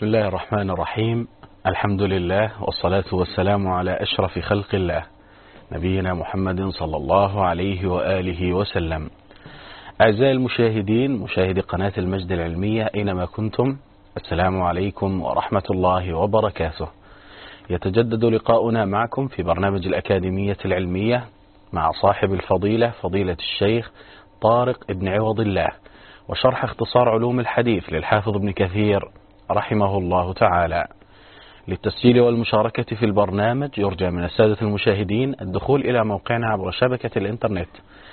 بسم الله الرحمن الرحيم. الحمد لله والصلاة والسلام على أشرف خلق الله نبينا محمد صلى الله عليه وآله وسلم. أعزائي المشاهدين، مشاهدي قناة المجد العلمية أينما كنتم، السلام عليكم ورحمة الله وبركاته. يتجدد لقاؤنا معكم في برنامج الأكاديمية العلمية مع صاحب الفضيلة فضيلة الشيخ طارق بن عوض الله، وشرح اختصار علوم الحديث للحافظ ابن كثير رحمه الله تعالى. للتسجيل والمشاركة في البرنامج يرجى من السادة المشاهدين الدخول إلى موقعنا عبر شبكة الإنترنت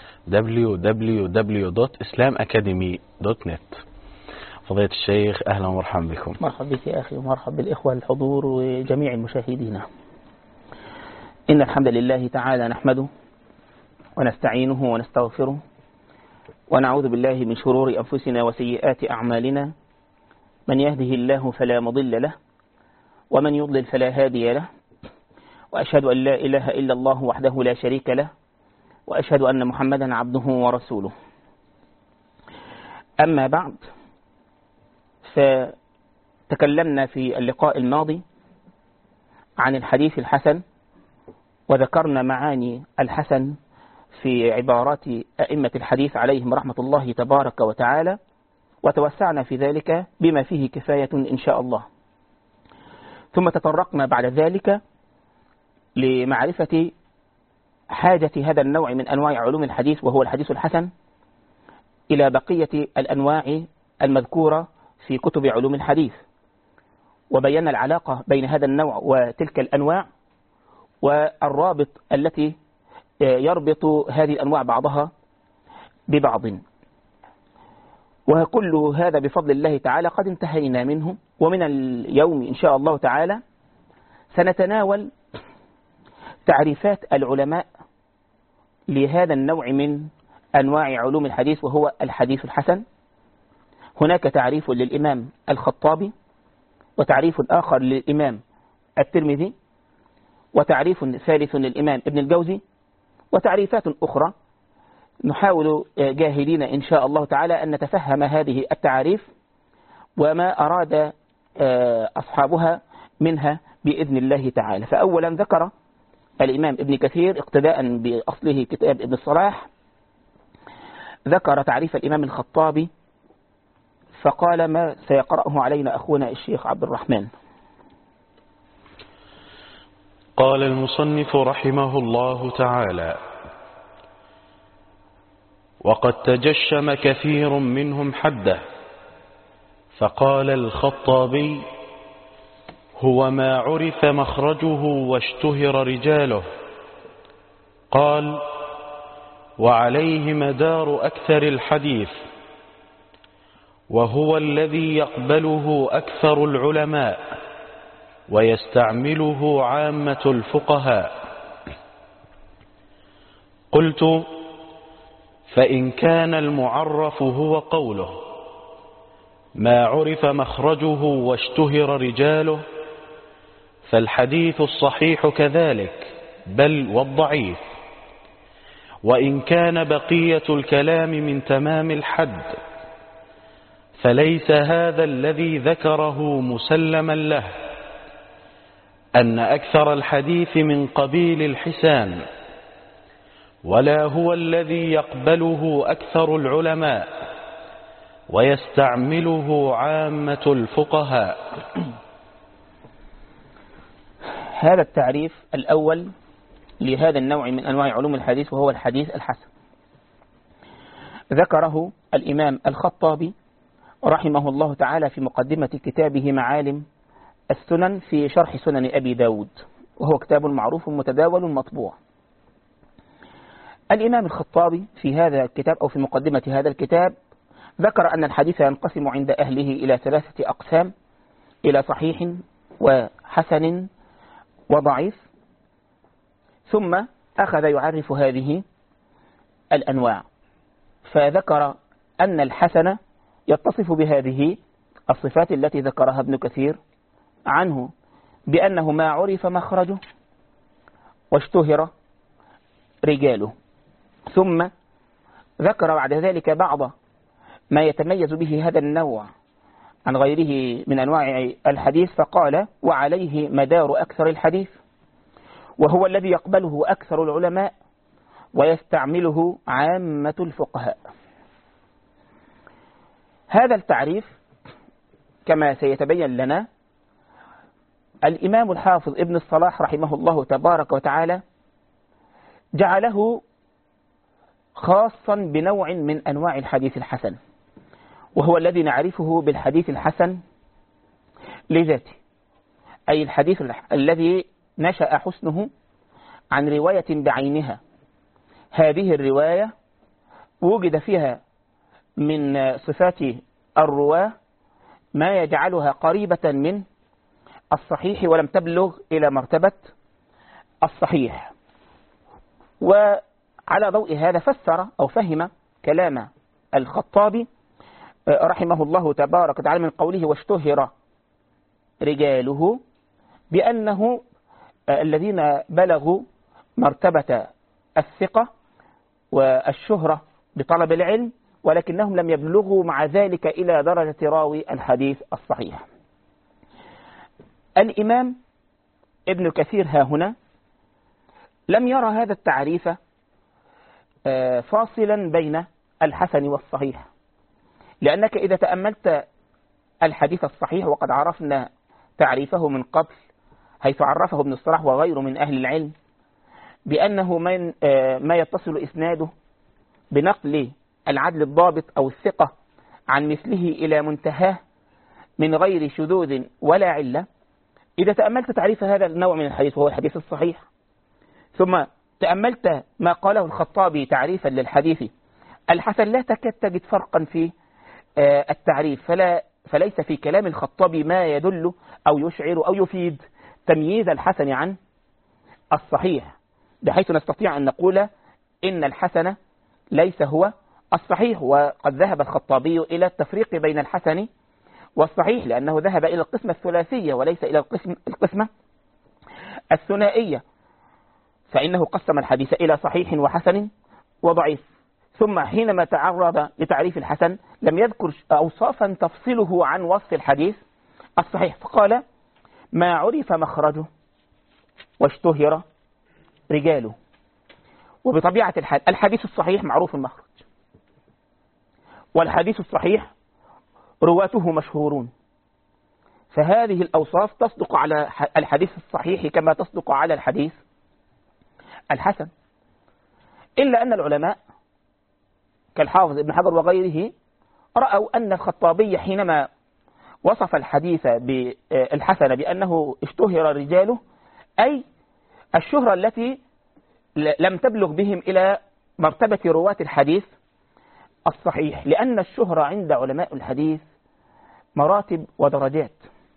www.islamacademy.net. فضيلة الشيخ أهلا ومرحبا بكم. مرحبا بك يا أخي، ومرحبا بالإخوة الحضور وجميع المشاهدين. إن الحمد لله تعالى نحمده ونستعينه ونستغفره ونعوذ بالله من شرور أنفسنا وسيئات أعمالنا. من يهده الله فلا مضل له ومن يضلل فلا هادي له، وأشهد أن لا إله إلا الله وحده لا شريك له، وأشهد أن محمدا عبده ورسوله. أما بعد، فتكلمنا في اللقاء الماضي عن الحديث الحسن، وذكرنا معاني الحسن في عبارات أئمة الحديث عليهم رحمة الله تبارك وتعالى، وتوسعنا في ذلك بما فيه كفاية إن شاء الله. ثم تطرقنا بعد ذلك لمعرفة حاجة هذا النوع من أنواع علوم الحديث وهو الحديث الحسن إلى بقية الأنواع المذكورة في كتب علوم الحديث، وبينا العلاقة بين هذا النوع وتلك الأنواع والرابط التي يربط هذه الأنواع بعضها ببعض. وكل هذا بفضل الله تعالى قد انتهينا منه، ومن اليوم إن شاء الله تعالى سنتناول تعريفات العلماء لهذا النوع من أنواع علوم الحديث وهو الحديث الحسن. هناك تعريف للإمام الخطابي، وتعريف آخر للإمام الترمذي، وتعريف ثالث للإمام ابن الجوزي، وتعريفات أخرى. نحاول جاهدين إن شاء الله تعالى أن نتفهم هذه التعاريف وما أراد أصحابها منها بإذن الله تعالى. فأولا ذكر الإمام ابن كثير اقتداء بأصله كتاب ابن الصلاح، ذكر تعريف الإمام الخطابي فقال ما سيقرأه علينا أخونا الشيخ عبد الرحمن. قال المصنف رحمه الله تعالى: وقد تجشم كثير منهم حده، فقال الخطابي: هو ما عرف مخرجه واشتهر رجاله. قال: وعليه مدار أكثر الحديث، وهو الذي يقبله أكثر العلماء ويستعمله عامة الفقهاء. قلت: فإن كان المعرف هو قوله ما عرف مخرجه واشتهر رجاله، فالحديث الصحيح كذلك، بل والضعيف. وإن كان بقية الكلام من تمام الحد، فليس هذا الذي ذكره مسلما له، أن أكثر الحديث من قبيل الحسان، ولا هو الذي يقبله أكثر العلماء ويستعمله عامة الفقهاء. هذا التعريف الأول لهذا النوع من أنواع علوم الحديث وهو الحديث الحسن ذكره الإمام الخطابي رحمه الله تعالى في مقدمة كتابه معالم السنن في شرح سنن أبي داود، وهو كتاب معروف متداول مطبوع. الإمام الخطابي في هذا الكتاب أو في مقدمة هذا الكتاب ذكر أن الحديث ينقسم عند أهله إلى 3 أقسام: إلى صحيح وحسن وضعيف. ثم أخذ يعرف هذه الأنواع، فذكر أن الحسن يتصف بهذه الصفات التي ذكرها ابن كثير عنه، بأنه ما عرف مخرجه واشتهر رجاله. ثم ذكر بعد ذلك بعض ما يتميز به هذا النوع عن غيره من أنواع الحديث، فقال: وعليه مدار أكثر الحديث، وهو الذي يقبله أكثر العلماء ويستعمله عامة الفقهاء. هذا التعريف كما سيتبين لنا الإمام الحافظ ابن الصلاح رحمه الله تبارك وتعالى جعله خاصا بنوع من أنواع الحديث الحسن، وهو الذي نعرفه بالحديث الحسن لذاته، أي الحديث الذي نشأ حسنه عن رواية بعينها. هذه الرواية وجد فيها من صفات الرواة ما يجعلها قريبة من الصحيح ولم تبلغ إلى مرتبة الصحيح. وعلى ضوء هذا فسر أو فهم كلام الخطابي رحمه الله تبارك وتعالى من قوله: واشتهر رجاله، بأنه الذين بلغوا مرتبة الثقة والشهرة بطلب العلم، ولكنهم لم يبلغوا مع ذلك إلى درجة راوي الحديث الصحيح. الإمام ابن كثير ها هنا لم يرى هذا التعريف فاصلا بين الحسن والصحيح، لأنك إذا تأملت الحديث الصحيح، وقد عرفنا تعريفه من قبل حيث عرفه ابن الصلاح وغيره من أهل العلم بأنه ما يتصل إسناده بنقل العدل الضابط أو الثقة عن مثله إلى منتهاه من غير شذوذ ولا علة. إذا تأملت تعريف هذا النوع من الحديث وهو الحديث الصحيح، ثم تأملت ما قاله الخطابي تعريفا للحديث الحسن، لا تكاد تجد فرقا في التعريف، فليس في كلام الخطابي ما يدل أو يشعر أو يفيد تمييز الحسن عن الصحيح، بحيث نستطيع أن نقول إن الحسن ليس هو الصحيح. وقد ذهب الخطابي إلى التفريق بين الحسن والصحيح، لأنه ذهب إلى القسمة الثلاثية وليس إلى القسمة الثنائية، فإنه قسم الحديث إلى صحيح وحسن وضعيف. ثم حينما تعرض لتعريف الحسن لم يذكر أوصافا تفصله عن وصف الحديث الصحيح، فقال: ما عرف مخرجه واشتهر رجاله. وبطبيعة الحال الحديث الصحيح معروف المخرج، والحديث الصحيح رواته مشهورون، فهذه الأوصاف تصدق على الحديث الصحيح كما تصدق على الحديث الحسن. إلا أن العلماء كالحافظ ابن حجر وغيره رأوا أن الخطابي حينما وصف الحديث بالحسن بأنه اشتهر رجاله، أي الشهرة التي لم تبلغ بهم إلى مرتبة رواة الحديث الصحيح، لأن الشهرة عند علماء الحديث مراتب ودرجات،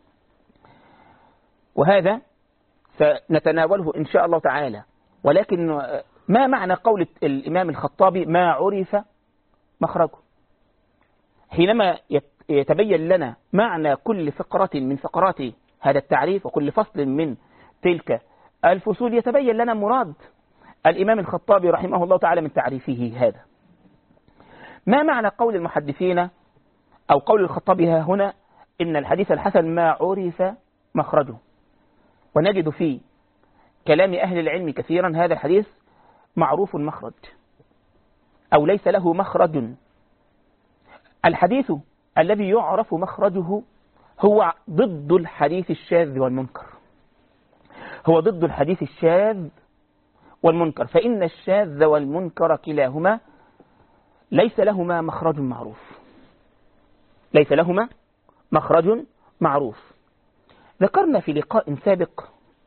وهذا سنتناوله إن شاء الله تعالى. ولكن ما معنى قول الإمام الخطابي ما عرف مخرجه؟ حينما يتبين لنا معنى كل فقرة من فقرات هذا التعريف وكل فصل من تلك الفصول يتبين لنا مراد الإمام الخطابي رحمه الله تعالى من تعريفه هذا. ما معنى قول المحدثين أو قول الخطابي ها هنا إن الحديث الحسن ما عرف مخرجه؟ ونجد في كلام أهل العلم كثيرا هذا الحديث معروف المخرج أو ليس له مخرج. الحديث الذي يعرف مخرجه هو ضد الحديث الشاذ والمنكر، هو ضد الحديث الشاذ والمنكر، فإن الشاذ والمنكر كلاهما ليس لهما مخرج معروف، ليس لهما مخرج معروف. ذكرنا في لقاء سابق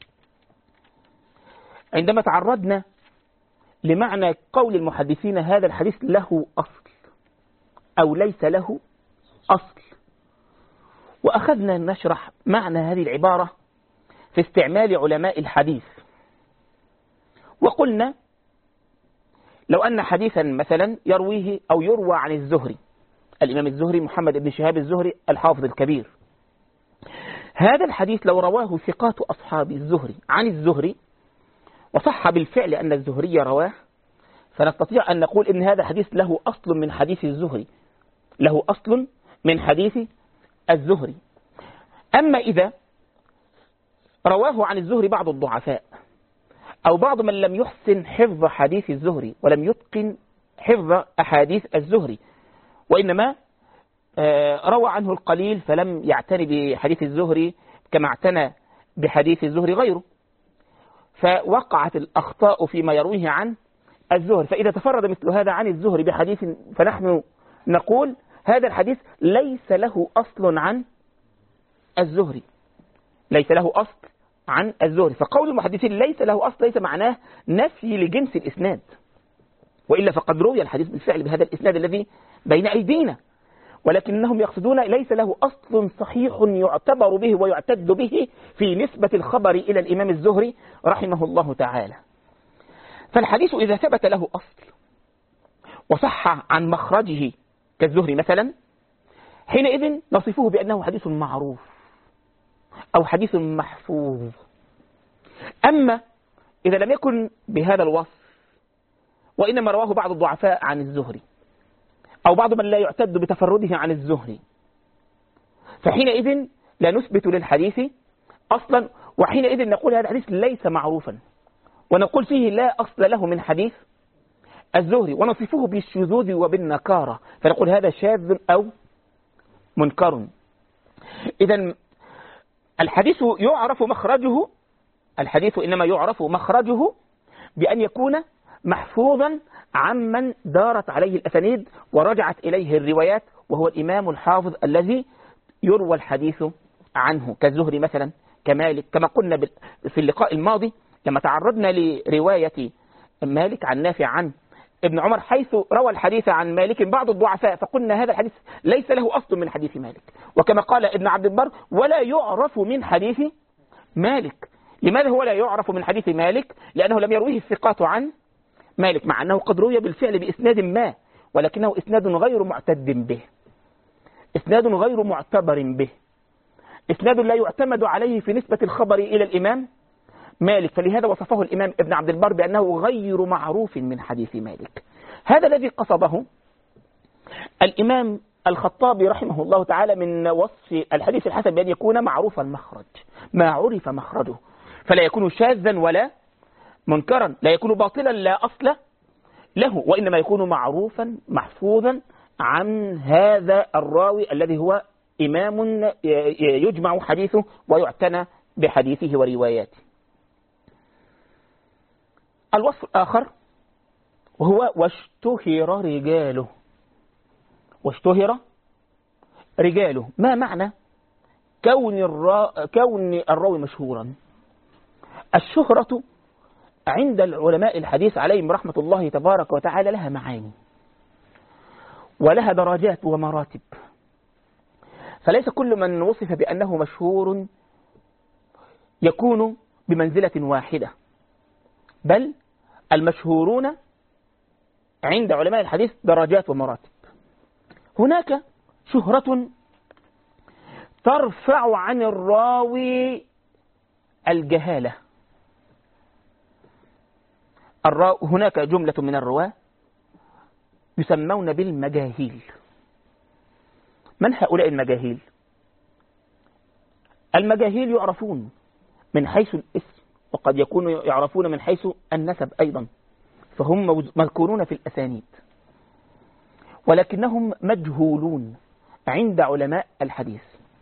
عندما تعرضنا لمعنى قول المحدثين هذا الحديث له أصل أو ليس له أصل، وأخذنا نشرح معنى هذه العبارة في استعمال علماء الحديث. وقلنا لو أن حديثا مثلا يرويه أو يروى عن الزهري، الإمام الزهري محمد بن شهاب الزهري الحافظ الكبير، هذا الحديث لو رواه ثقات أصحاب الزهري عن الزهري وصح بالفعل أن الزهري رواه، فنستطيع أن نقول إن هذا الحديث له أصل من حديث الزهري، له أصل من حديث الزهري. أما إذا رواه عن الزهري بعض الضعفاء أو بعض من لم يحسن حفظ حديث الزهري ولم يتقن حفظ أحاديث الزهري، وإنما روى عنه القليل فلم يعتني بحديث الزهري كما اعتنى بحديث الزهري غيره، فوقعت الأخطاء فيما يرويه عن الزهري. فإذا تفرد مثل هذا عن الزهري بحديث فنحن نقول هذا الحديث ليس له أصل عن الزهري، ليس له أصل عن الزهري. فقول المحدثين ليس له أصل ليس معناه نفي لجنس الإسناد، وإلا فقد روي الحديث بالفعل بهذا الإسناد الذي بين أيدينا، ولكنهم يقصدون ليس له أصل صحيح يعتبر به ويعتد به في نسبة الخبر إلى الإمام الزهري رحمه الله تعالى. فالحديث إذا ثبت له أصل وصح عن مخرجه كالزهري مثلا، حينئذ نصفه بأنه حديث معروف أو حديث محفوظ. أما إذا لم يكن بهذا الوصف وإنما رواه بعض الضعفاء عن الزهري أو بعض من لا يعتد بتفرده عن الزهري، فحينئذ لا نثبت للحديث أصلا، وحينئذ نقول هذا الحديث ليس معروفا، ونقول فيه لا أصل له من حديث الزهري، ونصفه بالشذوذ وبالنكارة، فنقول هذا شاذ أو منكر. إذن الحديث يعرف مخرجه، الحديث إنما يعرف مخرجه بأن يكون محفوظا عمن دارت عليه الأسانيد ورجعت إليه الروايات، وهو الإمام الحافظ الذي يروى الحديث عنه كالزهري مثلا كمالك، كما قلنا في اللقاء الماضي لما تعرضنا لرواية مالك عن نافع عن ابن عمر حيث روى الحديث عن مالك بعض الضعفاء، فقلنا هذا الحديث ليس له أصل من حديث مالك، وكما قال ابن عبد البر ولا يعرف من حديث مالك. لماذا هو لا يعرف من حديث مالك؟ لأنه لم يرويه الثقات عن مالك، مع أنه قد روي بالفعل بإسناد ما، ولكنه إسناد غير معتد به، إسناد غير معتبر به، إسناد لا يعتمد عليه في نسبة الخبر إلى الإمام مالك. فلهذا وصفه الإمام ابن عبد البر بأنه غير معروف من حديث مالك. هذا الذي قصده الإمام الخطابي رحمه الله تعالى من وصف الحديث الحسن بأن يكون معروف المخرج، ما عرف مخرجه، فلا يكون شاذا ولا منكرا، لا يكون باطلا لا أصل له، وإنما يكون معروفا محفوظا عن هذا الراوي الذي هو إمام يجمع حديثه ويعتنى بحديثه ورواياته. الوصف الآخر وهو واشتهر رجاله. واشتهر رجاله، ما معنى كون الراوي مشهورا؟ الشهرة عند العلماء الحديث عليهم رحمة الله تبارك وتعالى لها معاني ولها درجات ومراتب، فليس كل من وصف بأنه مشهور يكون بمنزلة واحدة، بل المشهورون عند علماء الحديث درجات ومراتب. هناك شهرة ترفع عن الراوي الجهالة. هناك جملة من الرواة يسمون بالمجاهيل. من هؤلاء المجاهيل؟ المجاهيل يعرفون من حيث الاسم، وقد يكونوا يعرفون من حيث النسب أيضا، فهم مذكورون في الأسانيد، ولكنهم مجهولون عند علماء الحديث.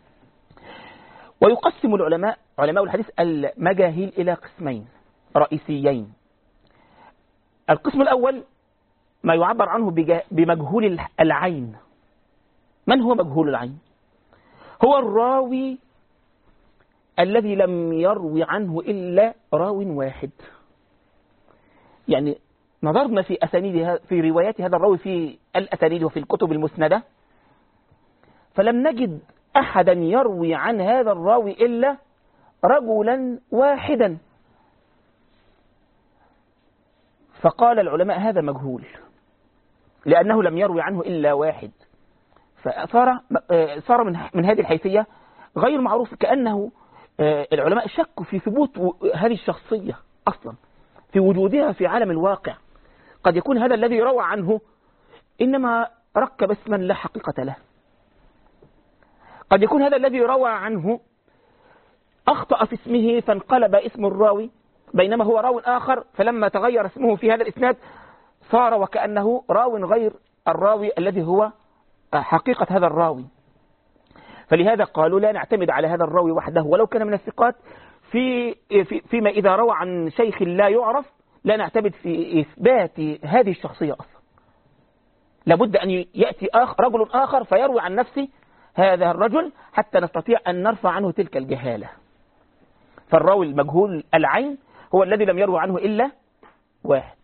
ويقسم علماء الحديث المجاهيل إلى قسمين رئيسيين. القسم الأول ما يعبر عنه بمجهول العين. من هو مجهول العين؟ هو الراوي الذي لم يروي عنه إلا راو واحد. يعني نظرنا في روايات هذا الراوي في الأسانيد وفي الكتب المسندة، فلم نجد أحدا يروي عن هذا الراوي إلا رجلا واحدا، فقال العلماء هذا مجهول لأنه لم يروي عنه إلا واحد، فصار من هذه الحيثية غير معروف، كأنه العلماء شكوا في ثبوت هذه الشخصية أصلا، في وجودها في عالم الواقع. قد يكون هذا الذي روى عنه إنما ركب اسما لا حقيقة له، قد يكون هذا الذي روى عنه أخطأ في اسمه فانقلب اسم الراوي، بينما هو راو آخر، فلما تغير اسمه في هذا الإسناد صار وكأنه راو غير الراوي الذي هو حقيقة هذا الراوي. فلهذا قالوا لا نعتمد على هذا الراوي وحده ولو كان من الثقات فيما إذا روى عن شيخ لا يعرف، لا نعتمد في إثبات هذه الشخصية أصلا. لابد أن يأتي رجل آخر فيروي عن نفسه هذا الرجل حتى نستطيع أن نرفع عنه تلك الجهالة. فالراوي المجهول العين هو الذي لم يروى عنه إلا واحد.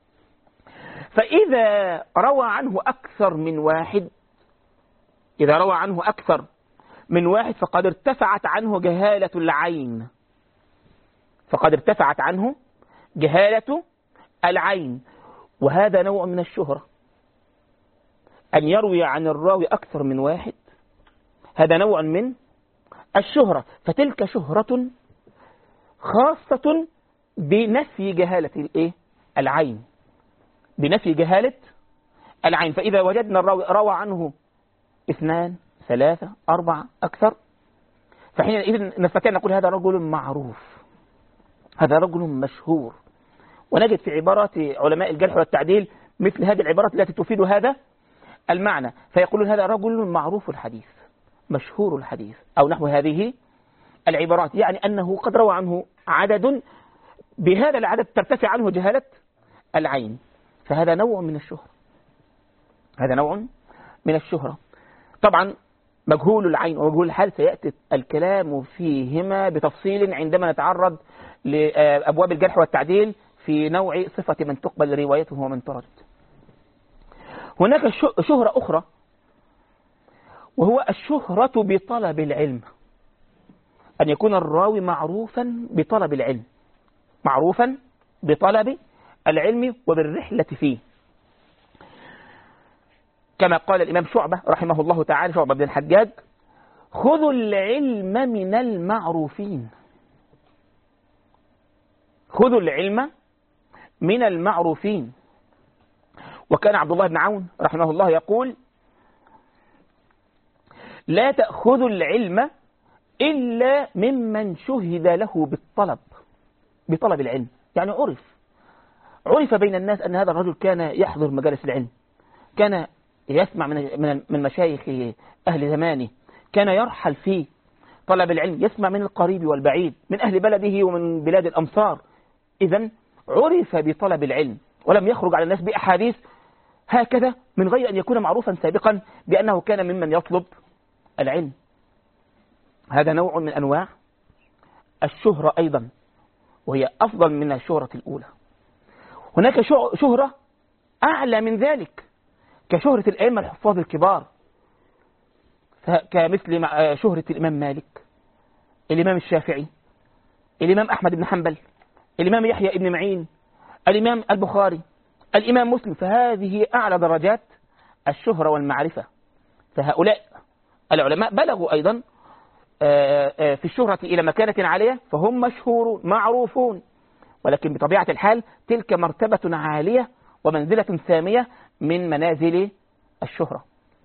فإذا روى عنه أكثر من واحد، إذا روى عنه أكثر من واحد فقد ارتفعت عنه جهالة العين، فقد ارتفعت عنه جهالة العين. وهذا نوع من الشهرة، أن يروي عن الراوي أكثر من واحد، هذا نوع من الشهرة. فتلك شهرة خاصة بنفي جهالة العين، بنفي جهالة العين. فإذا وجدنا الراوي روى عنه 2 3 4 أكثر، فحينئذ نستطيع نقول هذا رجل معروف، هذا رجل مشهور. ونجد في عبارات علماء الجرح والتعديل مثل هذه العبارات التي تفيد هذا المعنى، فيقولون هذا رجل معروف الحديث، مشهور الحديث، أو نحو هذه العبارات، يعني أنه قد روى عنه عدد، بهذا العدد ترتفع عنه جهالة العين. فهذا نوع من الشهرة، هذا نوع من الشهرة. طبعا مجهول العين ومجهول الحال سيأتي الكلام فيهما بتفصيل عندما نتعرض لأبواب الجرح والتعديل في نوع صفة من تقبل روايته ومن ترد. هناك شهرة أخرى، وهو الشهرة بطلب العلم، أن يكون الراوي معروفا بطلب العلم، معروفا بطلب العلم وبالرحلة فيه، كما قال الإمام شعبة رحمه الله تعالى، شعبة بن الحجاج: خذوا العلم من المعروفين، خذوا العلم من المعروفين. وكان عبد الله بن عون رحمه الله يقول: لا تأخذوا العلم إلا ممن شهد له بالطلب، بطلب العلم، يعني عرف بين الناس أن هذا الرجل كان يحضر مجالس العلم، كان يسمع من مشايخ أهل زمانه، كان يرحل في طلب العلم، يسمع من القريب والبعيد، من أهل بلده ومن بلاد الأمصار. إذن عرف بطلب العلم، ولم يخرج على الناس بأحاديث هكذا من غير أن يكون معروفا سابقا بأنه كان ممن يطلب العلم. هذا نوع من أنواع الشهرة أيضا، وهي أفضل من الشهرة الأولى. هناك شهرة أعلى من ذلك، كشهرة الأئمة الحفاظ الكبار، كمثل شهرة الإمام مالك، الإمام الشافعي، الإمام أحمد بن حنبل، الإمام يحيى بن معين، الإمام البخاري، الإمام مسلم. فهذه أعلى درجات الشهرة والمعرفة. فهؤلاء العلماء بلغوا أيضا في الشهرة إلى مكانة عالية، فهم مشهورون معروفون، ولكن بطبيعة الحال تلك مرتبة عالية ومنزلة سامية من منازل الشهرة.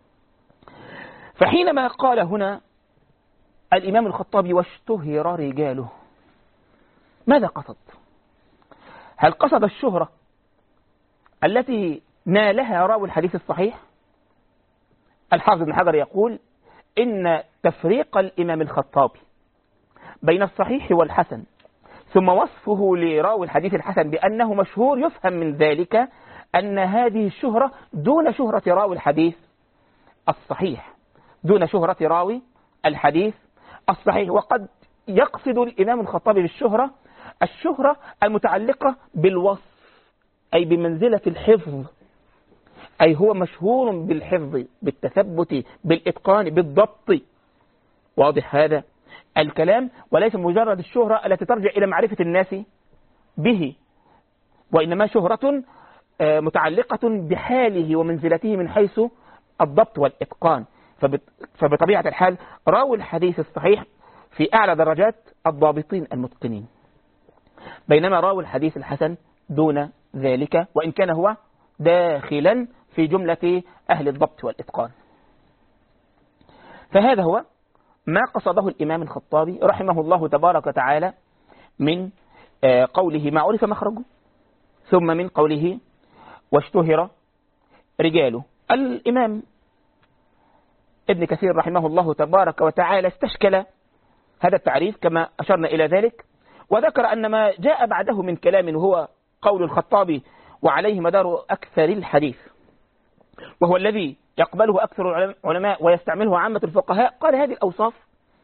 فحينما قال هنا الإمام الخطابي: واشتهر رجاله، ماذا قصد؟ هل قصد الشهرة التي نالها راوي الحديث الصحيح؟ الحافظ ابن حجر يقول: إن تفريق الإمام الخطابي بين الصحيح والحسن ثم وصفه لراوي الحديث الحسن بأنه مشهور يفهم من ذلك أن هذه الشهرة دون شهرة راوي الحديث الصحيح، دون شهرة راوي الحديث الصحيح. وقد يقصد الإمام الخطابي بالشهرة الشهرة المتعلقة بالوصف، أي بمنزلة الحفظ، أي هو مشهور بالحفظ، بالتثبت، بالإتقان، بالضبط. واضح هذا الكلام؟ وليس مجرد الشهرة التي ترجع إلى معرفة الناس به، وإنما شهرة متعلقة بحاله ومنزلته من حيث الضبط والإتقان. فبطبيعة الحال راوي الحديث الصحيح في أعلى درجات الضابطين المتقنين، بينما راوي الحديث الحسن دون ذلك، وإن كان هو داخلا في جملة أهل الضبط والإتقان. فهذا هو ما قصده الإمام الخطابي رحمه الله تبارك وتعالى من قوله ما عرف مخرجه، ثم من قوله واشتهر رجاله. الإمام ابن كثير رحمه الله تبارك وتعالى استشكل هذا التعريف كما أشرنا إلى ذلك، وذكر أن ما جاء بعده من كلام وهو قول الخطابي وعليه مدار أكثر الحديث، وهو الذي يقبله أكثر العلماء ويستعمله عامة الفقهاء، قال هذه الأوصاف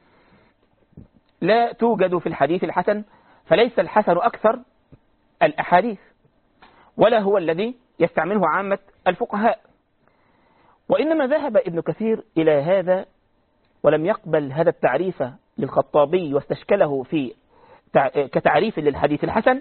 لا توجد في الحديث الحسن، فليس الحسن أكثر الأحاديث، ولا هو الذي يستعمله عامة الفقهاء. وإنما ذهب ابن كثير إلى هذا ولم يقبل هذا التعريف للخطابي واستشكله في كتعريف للحديث الحسن،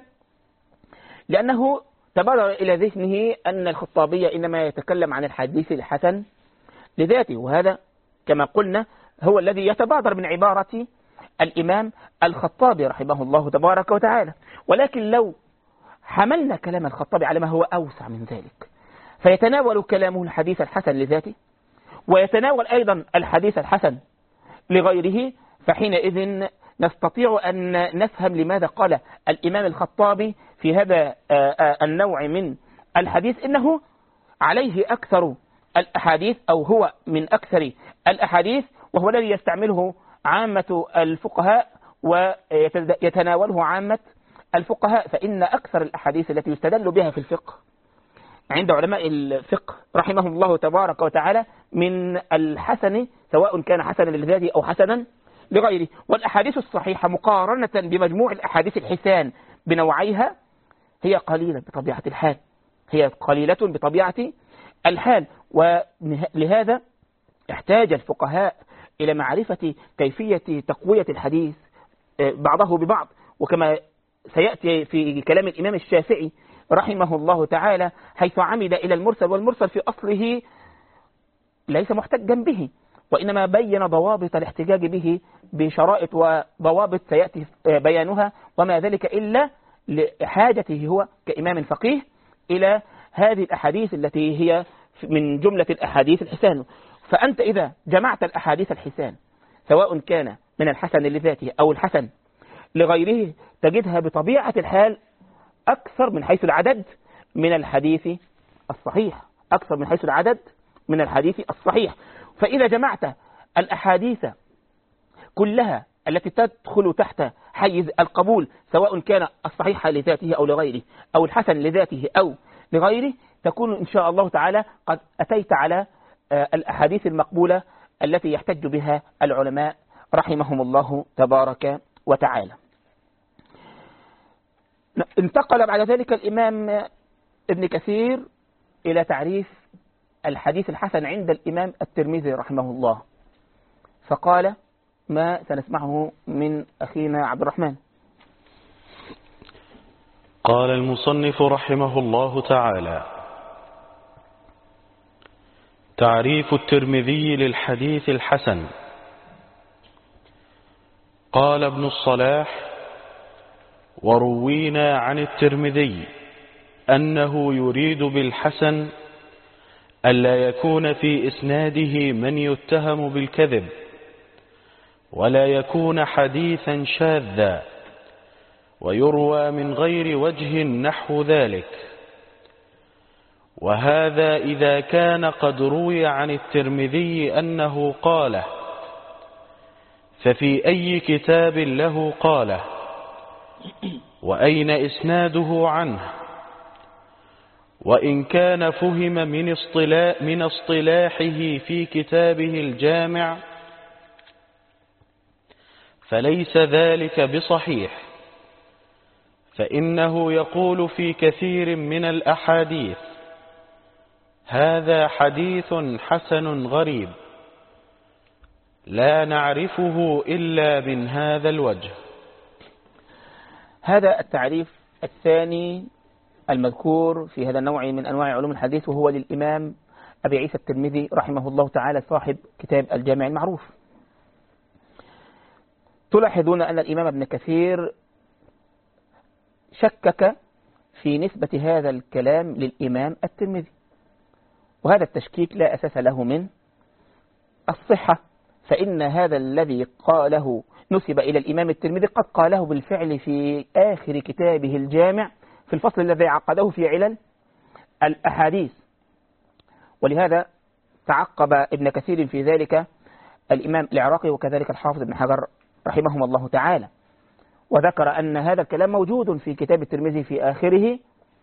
لأنه تبادر إلى ذهنه أن الخطابي إنما يتكلم عن الحديث الحسن لذاته، وهذا كما قلنا هو الذي يتبادر من عبارة الإمام الخطابي رحمه الله تبارك وتعالى. ولكن لو حملنا كلام الخطابي على ما هو أوسع من ذلك، فيتناول كلامه الحديث الحسن لذاته ويتناول أيضا الحديث الحسن لغيره، فحينئذ نستطيع أن نفهم لماذا قال الإمام الخطابي في هذا النوع من الحديث إنه عليه أكثر الأحاديث، أو هو من أكثر الأحاديث، وهو الذي يستعمله عامة الفقهاء ويتناوله عامة الفقهاء. فإن أكثر الأحاديث التي يستدل بها في الفقه عند علماء الفقه رحمهم الله تبارك وتعالى من الحسن، سواء كان حسنا لذاته أو حسنا لغيره. والأحاديث الصحيحة مقارنة بمجموع الأحاديث الحسان بنوعيها هي قليلة بطبيعة الحال، هي قليلة بطبيعة الحال. ولهذا احتاج الفقهاء إلى معرفة كيفية تقوية الحديث بعضه ببعض، وكما سيأتي في كلام الإمام الشافعي رحمه الله تعالى حيث عمد إلى المرسل، والمرسل في أصله ليس محتجا به، وإنما بين ضوابط الاحتجاج به بشرائط وضوابط سيأتي بيانها، وما ذلك إلا لحاجته هو كإمام فقيه إلى هذه الأحاديث التي هي من جملة الأحاديث الحسان. فأنت إذا جمعت الأحاديث الحسان سواء كان من الحسن لذاته أو الحسن لغيره تجدها بطبيعة الحال أكثر من حيث العدد من الحديث الصحيح، أكثر من حيث العدد من الحديث الصحيح. فإذا جمعت الأحاديث كلها التي تدخل تحت حيز القبول سواء كان الصحيح لذاته أو لغيره أو الحسن لذاته أو لغيره، تكون إن شاء الله تعالى قد أتيت على الأحاديث المقبولة التي يحتج بها العلماء رحمهم الله تبارك وتعالى. انتقل بعد ذلك الإمام ابن كثير إلى تعريف الحديث الحسن عند الإمام الترمذي رحمه الله، فقال ما سنسمعه من أخينا عبد الرحمن. قال المصنف رحمه الله تعالى: تعريف الترمذي للحديث الحسن. قال ابن الصلاح: وروينا عن الترمذي أنه يريد بالحسن ألا يكون في إسناده من يتهم بالكذب، ولا يكون حديثا شاذا، ويروى من غير وجه نحو ذلك. وهذا إذا كان قد روي عن الترمذي أنه قاله، ففي أي كتاب له قاله، وأين إسناده عنه، وإن كان فهم من اصطلاحه في كتابه الجامع فليس ذلك بصحيح، فإنه يقول في كثير من الأحاديث: هذا حديث حسن غريب لا نعرفه إلا من هذا الوجه. هذا التعريف الثاني المذكور في هذا النوع من أنواع علوم الحديث، وهو للإمام أبي عيسى الترمذي رحمه الله تعالى صاحب كتاب الجامع المعروف. تلاحظون أن الإمام ابن كثير شكك في نسبة هذا الكلام للإمام الترمذي، وهذا التشكيك لا أساس له من الصحة، فإن هذا الذي قاله نسب إلى الإمام الترمذي قد قاله بالفعل في آخر كتابه الجامع في الفصل الذي عقده في علل الأحاديث. ولهذا تعقب ابن كثير في ذلك الإمام العراقي وكذلك الحافظ ابن حجر رحمهم الله تعالى، وذكر أن هذا الكلام موجود في كتاب الترمذي في آخره.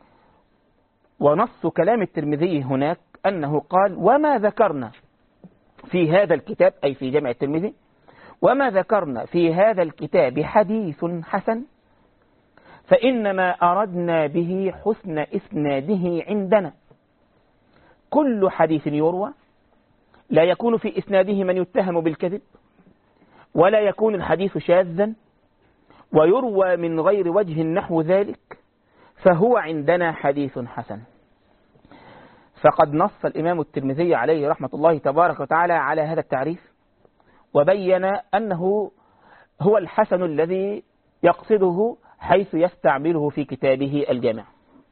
ونص كلام الترمذي هناك أنه قال: وما ذكرنا في هذا الكتاب، أي في جامع الترمذي، وما ذكرنا في هذا الكتاب حديث حسن فإنما أردنا به حسن إسناده عندنا. كل حديث يروى لا يكون في إسناده من يتهم بالكذب، ولا يكون الحديث شاذا، ويروى من غير وجه نحو ذلك، فهو عندنا حديث حسن. فقد نص الإمام الترمذي عليه رحمة الله تبارك وتعالى على هذا التعريف، وبين أنه هو الحسن الذي يقصده حيث يستعمله في كتابه الجامع.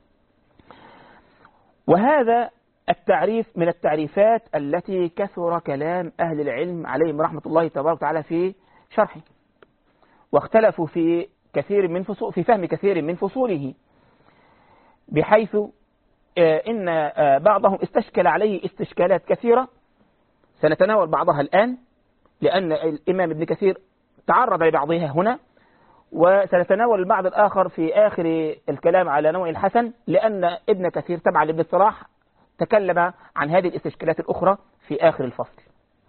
وهذا التعريف من التعريفات التي كثر كلام أهل العلم عليهم رحمة الله تبارك وتعالى في شرحه، واختلفوا في فهم كثير من فصوله، بحيث إن بعضهم استشكل عليه استشكالات كثيرة سنتناول بعضها الآن، لأن الإمام ابن كثير تعرض لبعضها هنا، وسنتناول البعض الآخر في آخر الكلام على نوع الحسن، لأن ابن كثير تبع لابن الصلاح تكلم عن هذه الاستشكالات الأخرى في آخر الفصل.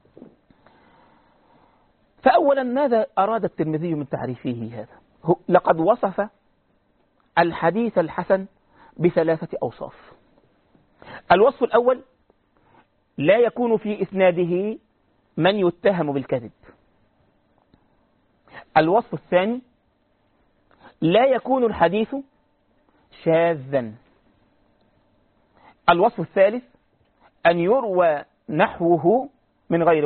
فأولا، ماذا أراد الترمذي من تعريفه هذا؟ لقد وصف الحديث الحسن بثلاثة أوصاف. الوصف الأول: لا يكون في إسناده من يتهم بالكذب. الوصف الثاني: لا يكون الحديث شاذا. الوصف الثالث: أن يروى نحوه من غير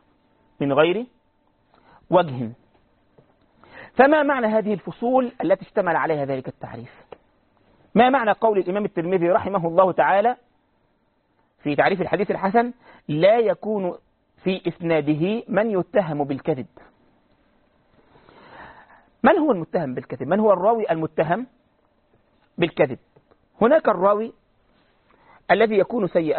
وجه. فما معنى هذه الفصول التي اشتمل عليها ذلك التعريف؟ ما معنى قول الإمام الترمذي رحمه الله تعالى في تعريف الحديث الحسن: لا يكون في إسناده من يتهم بالكذب؟ من هو المتهم بالكذب؟ من هو الراوي المتهم بالكذب؟ هناك الراوي الذي يكون سيء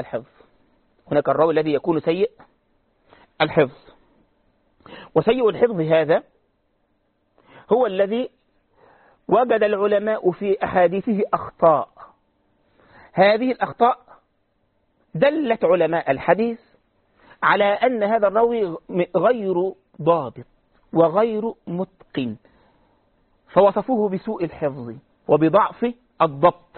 الحفظ. وسيء الحفظ هذا هو الذي وجد العلماء في أحاديثه أخطاء. هذه الأخطاء دلت علماء الحديث على أن هذا الراوي غير ضابط وغير متقن، فوصفوه بسوء الحفظ وبضعف الضبط.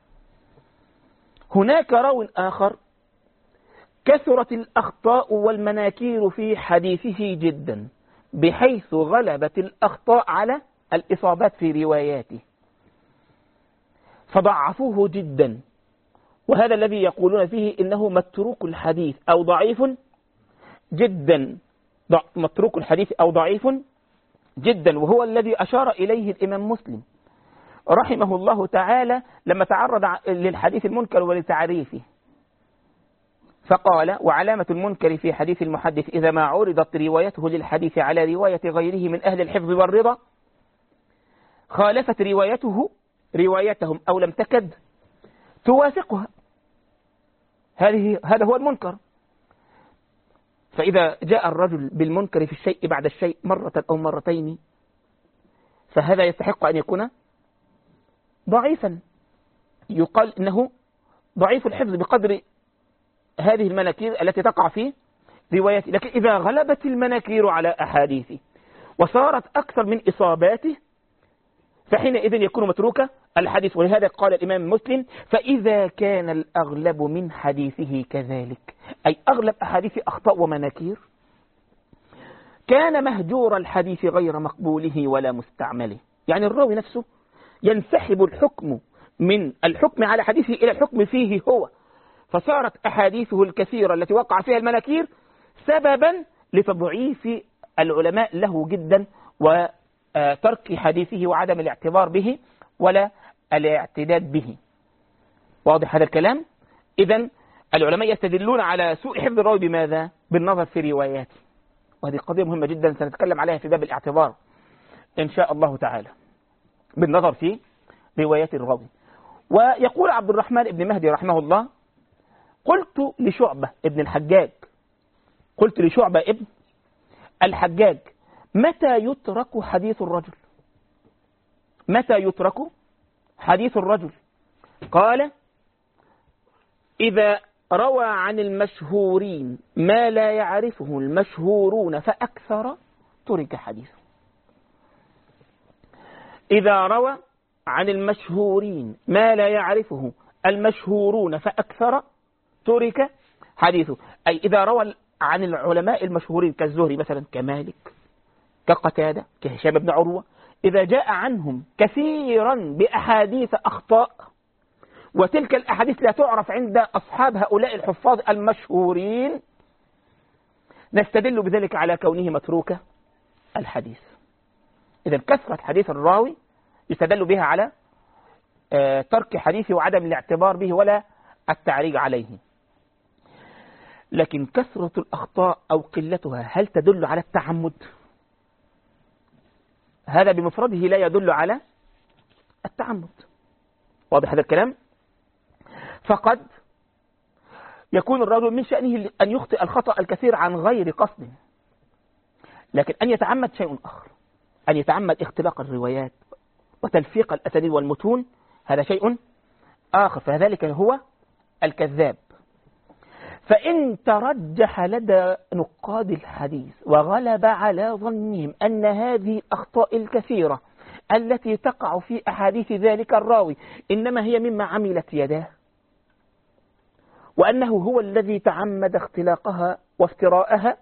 هناك راو آخر كثرت الأخطاء والمناكير في حديثه جدا، بحيث غلبت الأخطاء على الإصابات في رواياته فضعفوه جدا، وهذا الذي يقولون فيه إنه متروك الحديث أو ضعيف جدا، وهو الذي أشار إليه الإمام مسلم رحمه الله تعالى لما تعرض للحديث المنكر ولتعريفه، فقال: وعلامة المنكر في حديث المحدث إذا ما عرضت روايته للحديث على رواية غيره من أهل الحفظ والرضا خالفت روايتهم أو لم تكد توافقها. هذا هو المنكر. فإذا جاء الرجل بالمنكر في الشيء بعد الشيء مرة أو مرتين، فهذا يستحق أن يكون ضعيفا، يقال إنه ضعيف الحفظ بقدر هذه المناكير التي تقع في روايته. لكن إذا غلبت المناكير على أحاديثه وصارت أكثر من إصاباته، فحينئذ يكون متروك الحديث. ولهذا قال الإمام مسلم: فإذا كان الأغلب من حديثه كذلك، أي أغلب أحاديث أخطاء ومناكير، كان مهجور الحديث غير مقبوله ولا مستعمله. يعني الراوي نفسه ينسحب الحكم من الحكم على حديثه إلى الحكم فيه هو، فصارت أحاديثه الكثيرة التي وقع فيها المناكير سببا لتضعيف العلماء له جدا، وترك حديثه وعدم الاعتبار به ولا الاعتداد به. واضح هذا الكلام؟ إذن العلماء يستدلون على سوء حفظ الراوي بماذا؟ بالنظر في رواياته. وهذه قضية مهمة جدا سنتكلم عليها في باب الاعتبار إن شاء الله تعالى بالنظر في روايات الراوي. ويقول عبد الرحمن بن مهدي رحمه الله: قلت لشعبة ابن الحجاج، قلت لشعبة ابن الحجاج: متى يترك حديث الرجل؟ متى يترك حديث الرجل؟ قال: إذا روى عن المشهورين ما لا يعرفه المشهورون فأكثر ترك حديثه. إذا روى عن المشهورين ما لا يعرفه المشهورون فأكثر ترك حديثه، أي إذا روى عن العلماء المشهورين كالزهري مثلا، كمالك، كقتادة، كهشام بن عروة، إذا جاء عنهم كثيرا بأحاديث أخطاء، وتلك الأحاديث لا تعرف عند أصحاب هؤلاء الحفاظ المشهورين، نستدل بذلك على كونه متروك الحديث. إذا كثرة حديث الراوي يستدل بها على ترك حديثه وعدم الاعتبار به ولا التعريج عليه. لكن كثرة الأخطاء أو قلتها هل تدل على التعمد؟ هذا بمفرده لا يدل على التعمد. واضح هذا الكلام؟ فقد يكون الرجل من شأنه أن يخطئ الخطأ الكثير عن غير قصد، لكن أن يتعمد شيء آخر، أن يتعمد اختلاق الروايات وتلفيق الأسانيد والمتون، هذا شيء آخر، فذلك هو الكذاب. فإن ترجح لدى نقاد الحديث وغلب على ظنهم أن هذه الأخطاء الكثيرة التي تقع في أحاديث ذلك الراوي إنما هي مما عملت يداه، وأنه هو الذي تعمد اختلاقها وافتراءها،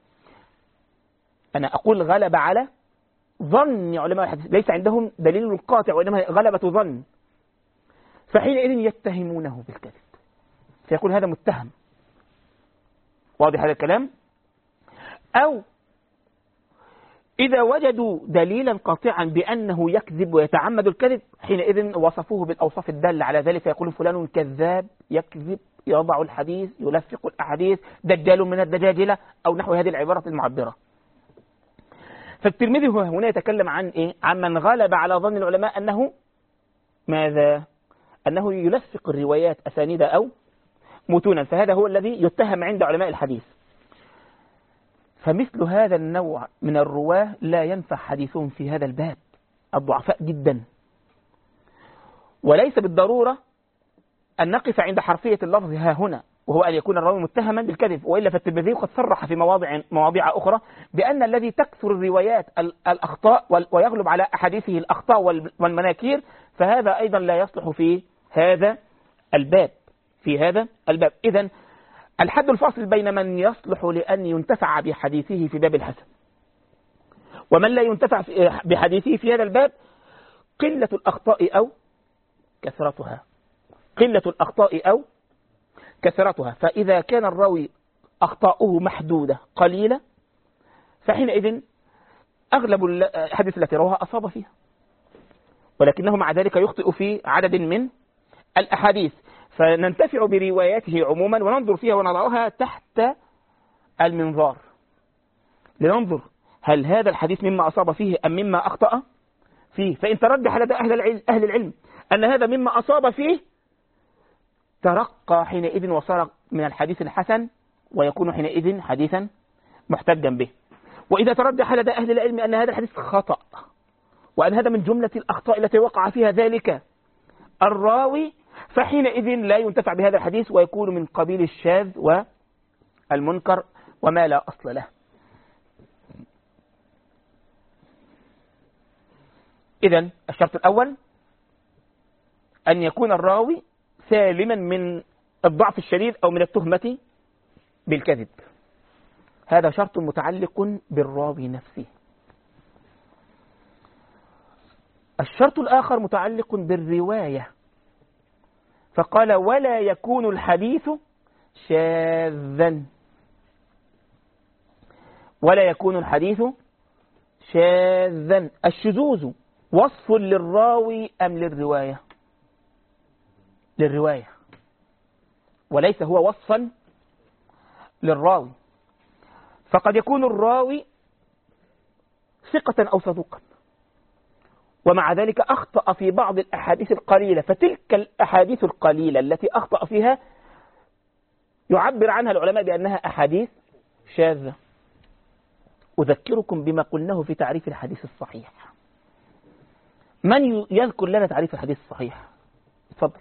أنا أقول غلب على ظن علماء الحديث، ليس عندهم دليل قاطع وإنما غلبة ظن، فحينئذ يتهمونه بالكذب، فيقول هذا متهم. واضح هذا الكلام؟ أو إذا وجدوا دليلا قاطعا بأنه يكذب ويتعمد الكذب، حينئذ وصفوه بالأوصاف الدالة على ذلك، فيقولون فلان كذاب يكذب يضع الحديث يلفق الأحاديث دجال من الدجاجلة أو نحو هذه العبارة المعبرة. فالترمذي هنا يتكلم عن إيه؟ عن من غلب على ظن العلماء أنه ماذا؟ أنه يلفق الروايات أسانيد أو متونا، فهذا هو الذي يتهم عند علماء الحديث. فمثل هذا النوع من الرواه لا ينفع حديثهم في هذا الباب، الضعفاء جدا. وليس بالضرورة أن نقف عند حرفية اللفظ ها هنا، وهو أن يكون الراوي متهما بالكذب، وإلا فالترمذي قد صرح في مواضع أخرى بأن الذي تكثر الروايات الأخطاء ويغلب على أحاديثه الأخطاء والمناكير، فهذا أيضا لا يصلح في هذا الباب. إذن الحد الفاصل بين من يصلح لأن ينتفع بحديثه في باب الحسن ومن لا ينتفع بحديثه في هذا الباب قلة الأخطاء أو كثرتها. قلة الأخطاء أو كثرتها. فإذا كان الراوي أخطاؤه محدودة قليلة، فحينئذ أغلب الحديث التي رواها أصاب فيها، ولكنه مع ذلك يخطئ في عدد من الأحاديث، فننتفع برواياته عموما وننظر فيها ونضعها تحت المنظار لننظر هل هذا الحديث مما أصاب فيه أم مما أخطأ فيه. فإن ترجح لدى أهل العلم أن هذا مما أصاب فيه، ترقى حينئذ وصار من الحديث الحسن ويكون حينئذ حديثا محتجا به. وإذا ترجح لدى أهل العلم أن هذا الحديث خطأ وأن هذا من جملة الأخطاء التي وقع فيها ذلك الراوي، فحينئذ لا ينتفع بهذا الحديث ويكون من قبيل الشاذ والمنكر وما لا أصل له. إذن الشرط الأول أن يكون الراوي سالما من الضعف الشديد أو من التهمة بالكذب، هذا شرط متعلق بالراوي نفسه. الشرط الآخر متعلق بالرواية، فقال ولا يكون الحديث شاذا. ولا يكون الحديث شاذا. الشذوذ وصف للراوي أم للرواية؟ للرواية، وليس هو وصفا للراوي. فقد يكون الراوي ثقة أو صدوقا، ومع ذلك أخطأ في بعض الأحاديث القليلة، فتلك الأحاديث القليلة التي أخطأ فيها يعبر عنها العلماء بأنها أحاديث شاذة. أذكركم بما قلناه في تعريف الحديث الصحيح. من يذكر لنا تعريف الحديث الصحيح؟ تفضل.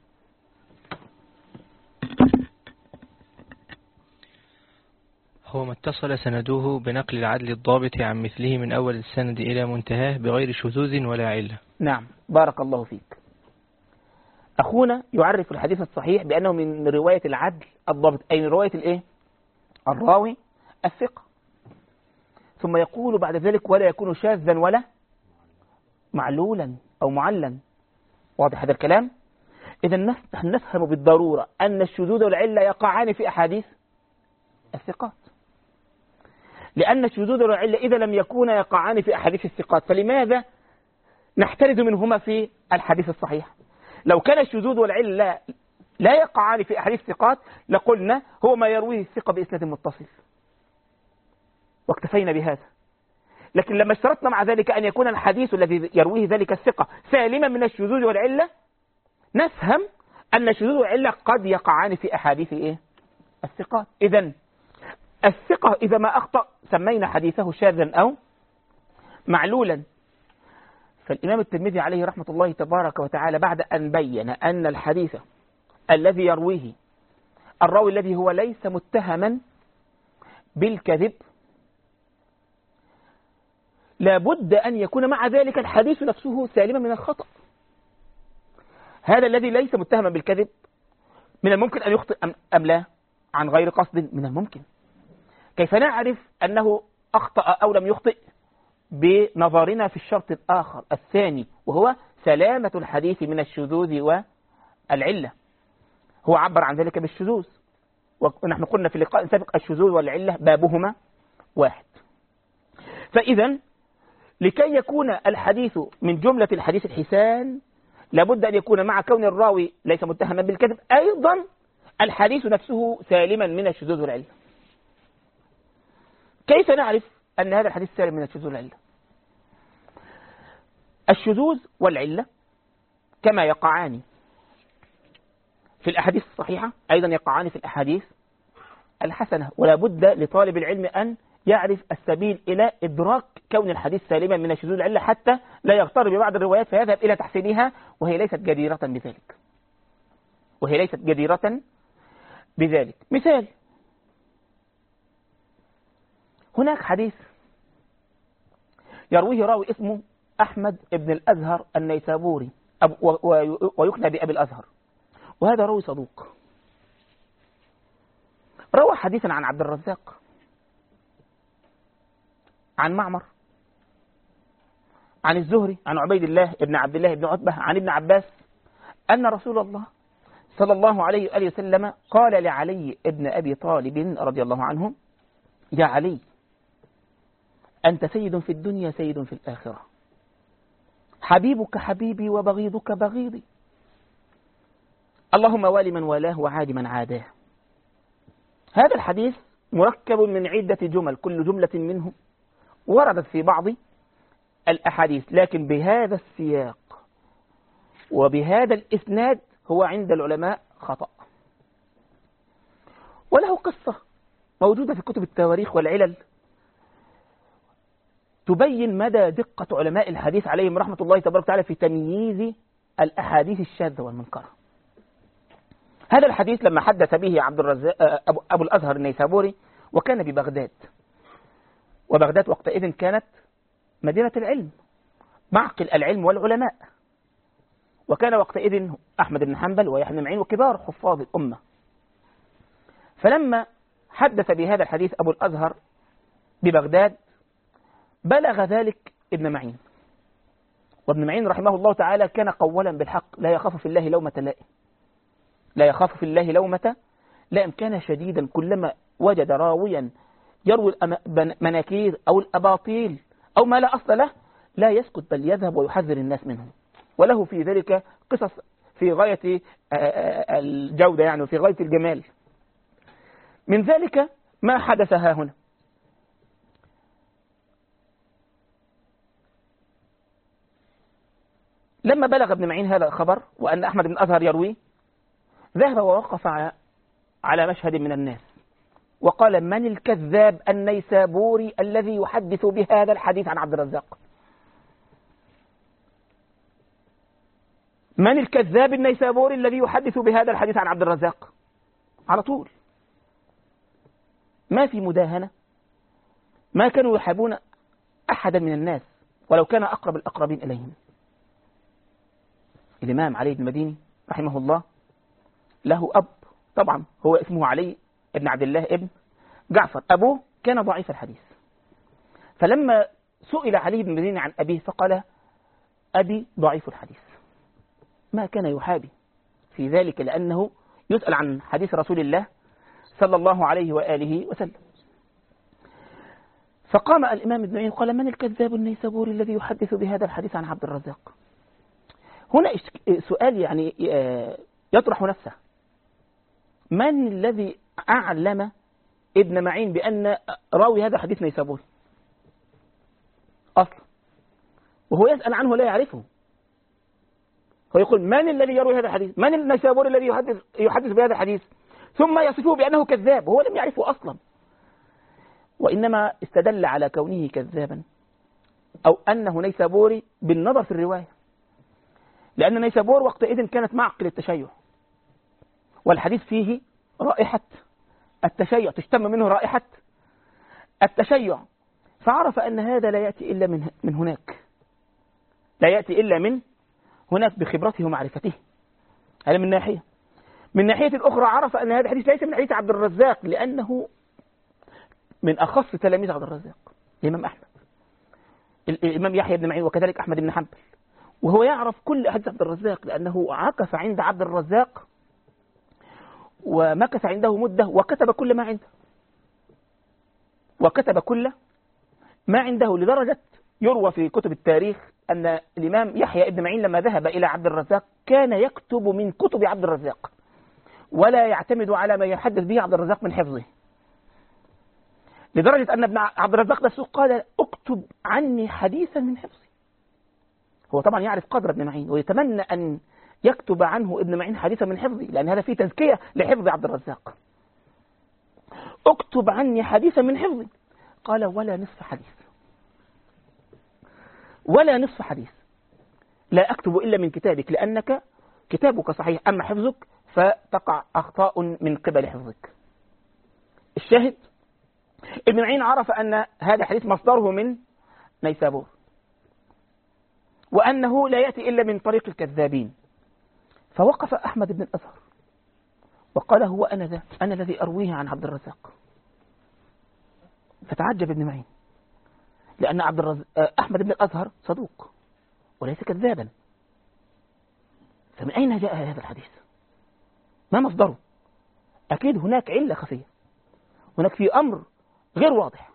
هو ما اتصل سنده بنقل العدل الضابط عن مثله من أول السند إلى منتهاه بغير شذوذ ولا علة. نعم، بارك الله فيك. أخونا يعرف الحديث الصحيح بأنه من رواية العدل الضابط، أي من رواية الإيه؟ الراوي الثقة، ثم يقول بعد ذلك ولا يكون شاذا ولا معلولا أو معلا. واضح هذا الكلام؟ إذا نفهم بالضرورة أن الشذوذ والعلة يقعان في أحاديث الثقات، لأن الشذوذ والعلة إذا لم يكونا يقعان في أحاديث الثقات فلماذا نحترز منهما في الحديث الصحيح؟ لو كان الشذوذ والعلة لا يقعان في أحاديث الثقات لقلنا هو ما يرويه الثقة بإسناد متصل واكتفينا بهذا. لكن لما اشترطنا مع ذلك أن يكون الحديث الذي يرويه ذلك الثقة سالما من الشذوذ والعلة، نفهم أن الشذوذ والعلة قد يقعان في أحاديث إيه؟ الثقات. إذن الثقة إذا ما أخطأ سمينا حديثه شاذا أو معلولا. فالإمام الترمذي عليه رحمة الله تبارك وتعالى بعد أن بين أن الحديث الذي يرويه الراوي الذي هو ليس متهما بالكذب لابد أن يكون مع ذلك الحديث نفسه سالما من الخطأ. هذا الذي ليس متهما بالكذب من الممكن أن يخطئ أم لا عن غير قصد؟ من الممكن. كيف نعرف أنه أخطأ أو لم يخطئ؟ بنظرنا في الشرط الآخر الثاني وهو سلامة الحديث من الشذوذ والعلة. هو عبر عن ذلك بالشذوذ، ونحن قلنا في اللقاء السابق الشذوذ والعلة بابهما واحد. فإذا لكي يكون الحديث من جملة الحديث الحسان لابد أن يكون مع كون الراوي ليس متهما بالكذب أيضا الحديث نفسه سالما من الشذوذ والعلة. كيف نعرف أن هذا الحديث سالم من الشذوذ والعلة؟ الشذوذ والعلة كما يقعان في الأحاديث الصحيحة أيضا يقعان في الأحاديث الحسنة، ولا بد لطالب العلم أن يعرف السبيل إلى إدراك كون الحديث سالما من الشذوذ والعلة حتى لا يغتر ببعض الروايات فيذهب إلى تحسينها وهي ليست جديرة بذلك. مثال: هناك حديث يرويه راوي اسمه أحمد بن الأزهر النيسابوري ويكنى بأبي الأزهر، وهذا راوي صدوق. روى حديثا عن عبد الرزاق عن معمر عن الزهري عن عبيد الله بن عبد الله بن عتبة عن ابن عباس أن رسول الله صلى الله عليه وآله وسلم قال لعلي بن أبي طالب رضي الله عنه: يا علي، أنت سيد في الدنيا سيد في الآخرة، حبيبك حبيبي وبغيضك بغيضي، اللهم والي من والاه وعاد من عاداه. هذا الحديث مركب من عدة جمل، كل جملة منه وردت في بعض الأحاديث، لكن بهذا السياق وبهذا الإسناد هو عند العلماء خطأ. وله قصة موجودة في كتب التواريخ والعلل تبين مدى دقة علماء الحديث عليهم رحمة الله تبارك وتعالى في تمييز الأحاديث الشاذة والمنكرة. هذا الحديث لما حدث به عبد الرزاق أبو الأزهر النيسابوري وكان ببغداد، وبغداد وقتئذ كانت مدينة العلم، معقل العلم والعلماء، وكان وقتئذ أحمد بن حنبل ويحيى بن معين وكبار حفاظ الأمة. فلما حدث بهذا الحديث أبو الأزهر ببغداد بلغ ذلك ابن معين، وابن معين رحمه الله تعالى كان قولا بالحق لا يخاف في الله لومة لائم، كان شديدا كلما وجد راويا يروي المناكير أو الأباطيل أو ما لا أصل له لا يسكت بل يذهب ويحذر الناس منه، وله في ذلك قصص في غاية الجودة يعني وفي غاية الجمال. من ذلك ما حدث ها هنا، لما بلغ ابن معين هذا الخبر وأن أحمد بن الأزهر يرويه، ذهب ووقف على مشهد من الناس وقال: من الكذاب النيسابوري الذي يحدث بهذا الحديث عن عبد الرزاق؟ من الكذاب النيسابوري الذي يحدث بهذا الحديث عن عبد الرزاق؟ على طول، ما في مداهنة، ما كانوا يحابون أحدا من الناس ولو كان أقرب الأقربين إليهم. الإمام علي بن المديني رحمه الله له أب، طبعا هو اسمه علي ابن عبد الله ابن جعفر، أبوه كان ضعيف الحديث، فلما سئل علي بن المديني عن أبيه فقال: أبي ضعيف الحديث. ما كان يحابي في ذلك، لأنه يسأل عن حديث رسول الله صلى الله عليه وآله وسلم. فقام الإمام ابن معين قال: من الكذاب النيسابوري الذي يحدث بهذا الحديث عن عبد الرزاق؟ هنا سؤال يعني يطرح نفسه: من الذي أعلم ابن معين بأن راوي هذا حديث نيسابوري أصلا، وهو يسأل عنه لا يعرفه؟ هو يقول: من الذي يروي هذا الحديث؟ من النيسابوري الذي يحدث بهذا الحديث؟ ثم يصفه بأنه كذاب، وهو لم يعرفه أصلا، وإنما استدل على كونه كذابا أو أنه نيسابوري بالنظر في الرواية، لأن نيسابور وقتئذ كانت معقل التشيع، والحديث فيه رائحة التشيع، تشتم منه رائحة التشيع، فعرف أن هذا لا يأتي إلا من هناك، لا يأتي إلا من هناك بخبرته ومعرفته. هذا من ناحية. من ناحية الأخرى عرف أن هذا الحديث ليس من حديث عبد الرزاق، لأنه من أخص تلاميذ عبد الرزاق الإمام أحمد، الإمام يحيى بن معين، وكذلك أحمد بن حنبل، وهو يعرف كل أحاديث عبد الرزاق لأنه عكف عند عبد الرزاق ومكث عنده مدة وكتب كل ما عنده، وكتب كل ما عنده، لدرجة يروى في كتب التاريخ أن الإمام يحيى بن معين لما ذهب إلى عبد الرزاق كان يكتب من كتب عبد الرزاق ولا يعتمد على ما يحدث به عبد الرزاق من حفظه، لدرجة أن ابن عبد الرزاق نفسه قال: اكتب عني حديثا من حفظي. هو طبعا يعرف قدر ابن معين ويتمنى أن يكتب عنه ابن معين حديثا من حفظي، لأن هذا فيه تزكية لحفظ عبد الرزاق. اكتب عني حديثا من حفظي. قال: ولا نصف حديث، ولا نصف حديث لا أكتب إلا من كتابك، لأنك كتابك صحيح، أما حفظك فتقع أخطاء من قبل حفظك. الشاهد: ابن معين عرف أن هذا الحديث مصدره من نيسابور، وأنه لا يأتي إلا من طريق الكذابين، فوقف أحمد بن الأزهر وقال: هو أنا ذا، أنا الذي أرويه عن عبد الرزاق. فتعجب ابن معين، لأن أحمد بن الأزهر صدوق وليس كذابا، فمن أين جاء هذا الحديث؟ ما مصدره؟ أكيد هناك علة خفية، هناك في أمر غير واضح.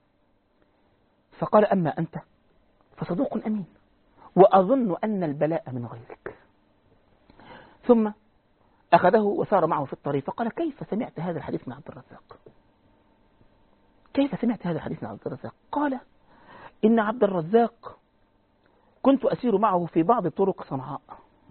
فقال: أما أنت فصدوق أمين، وأظن أن البلاء من غيرك. ثم أخذه وسار معه في الطريق فقال: كيف سمعت هذا الحديث من عبد الرزاق؟ كيف سمعت هذا الحديث من عبد الرزاق؟ قال: إن عبد الرزاق كنت أسير معه في بعض طرق صنعاء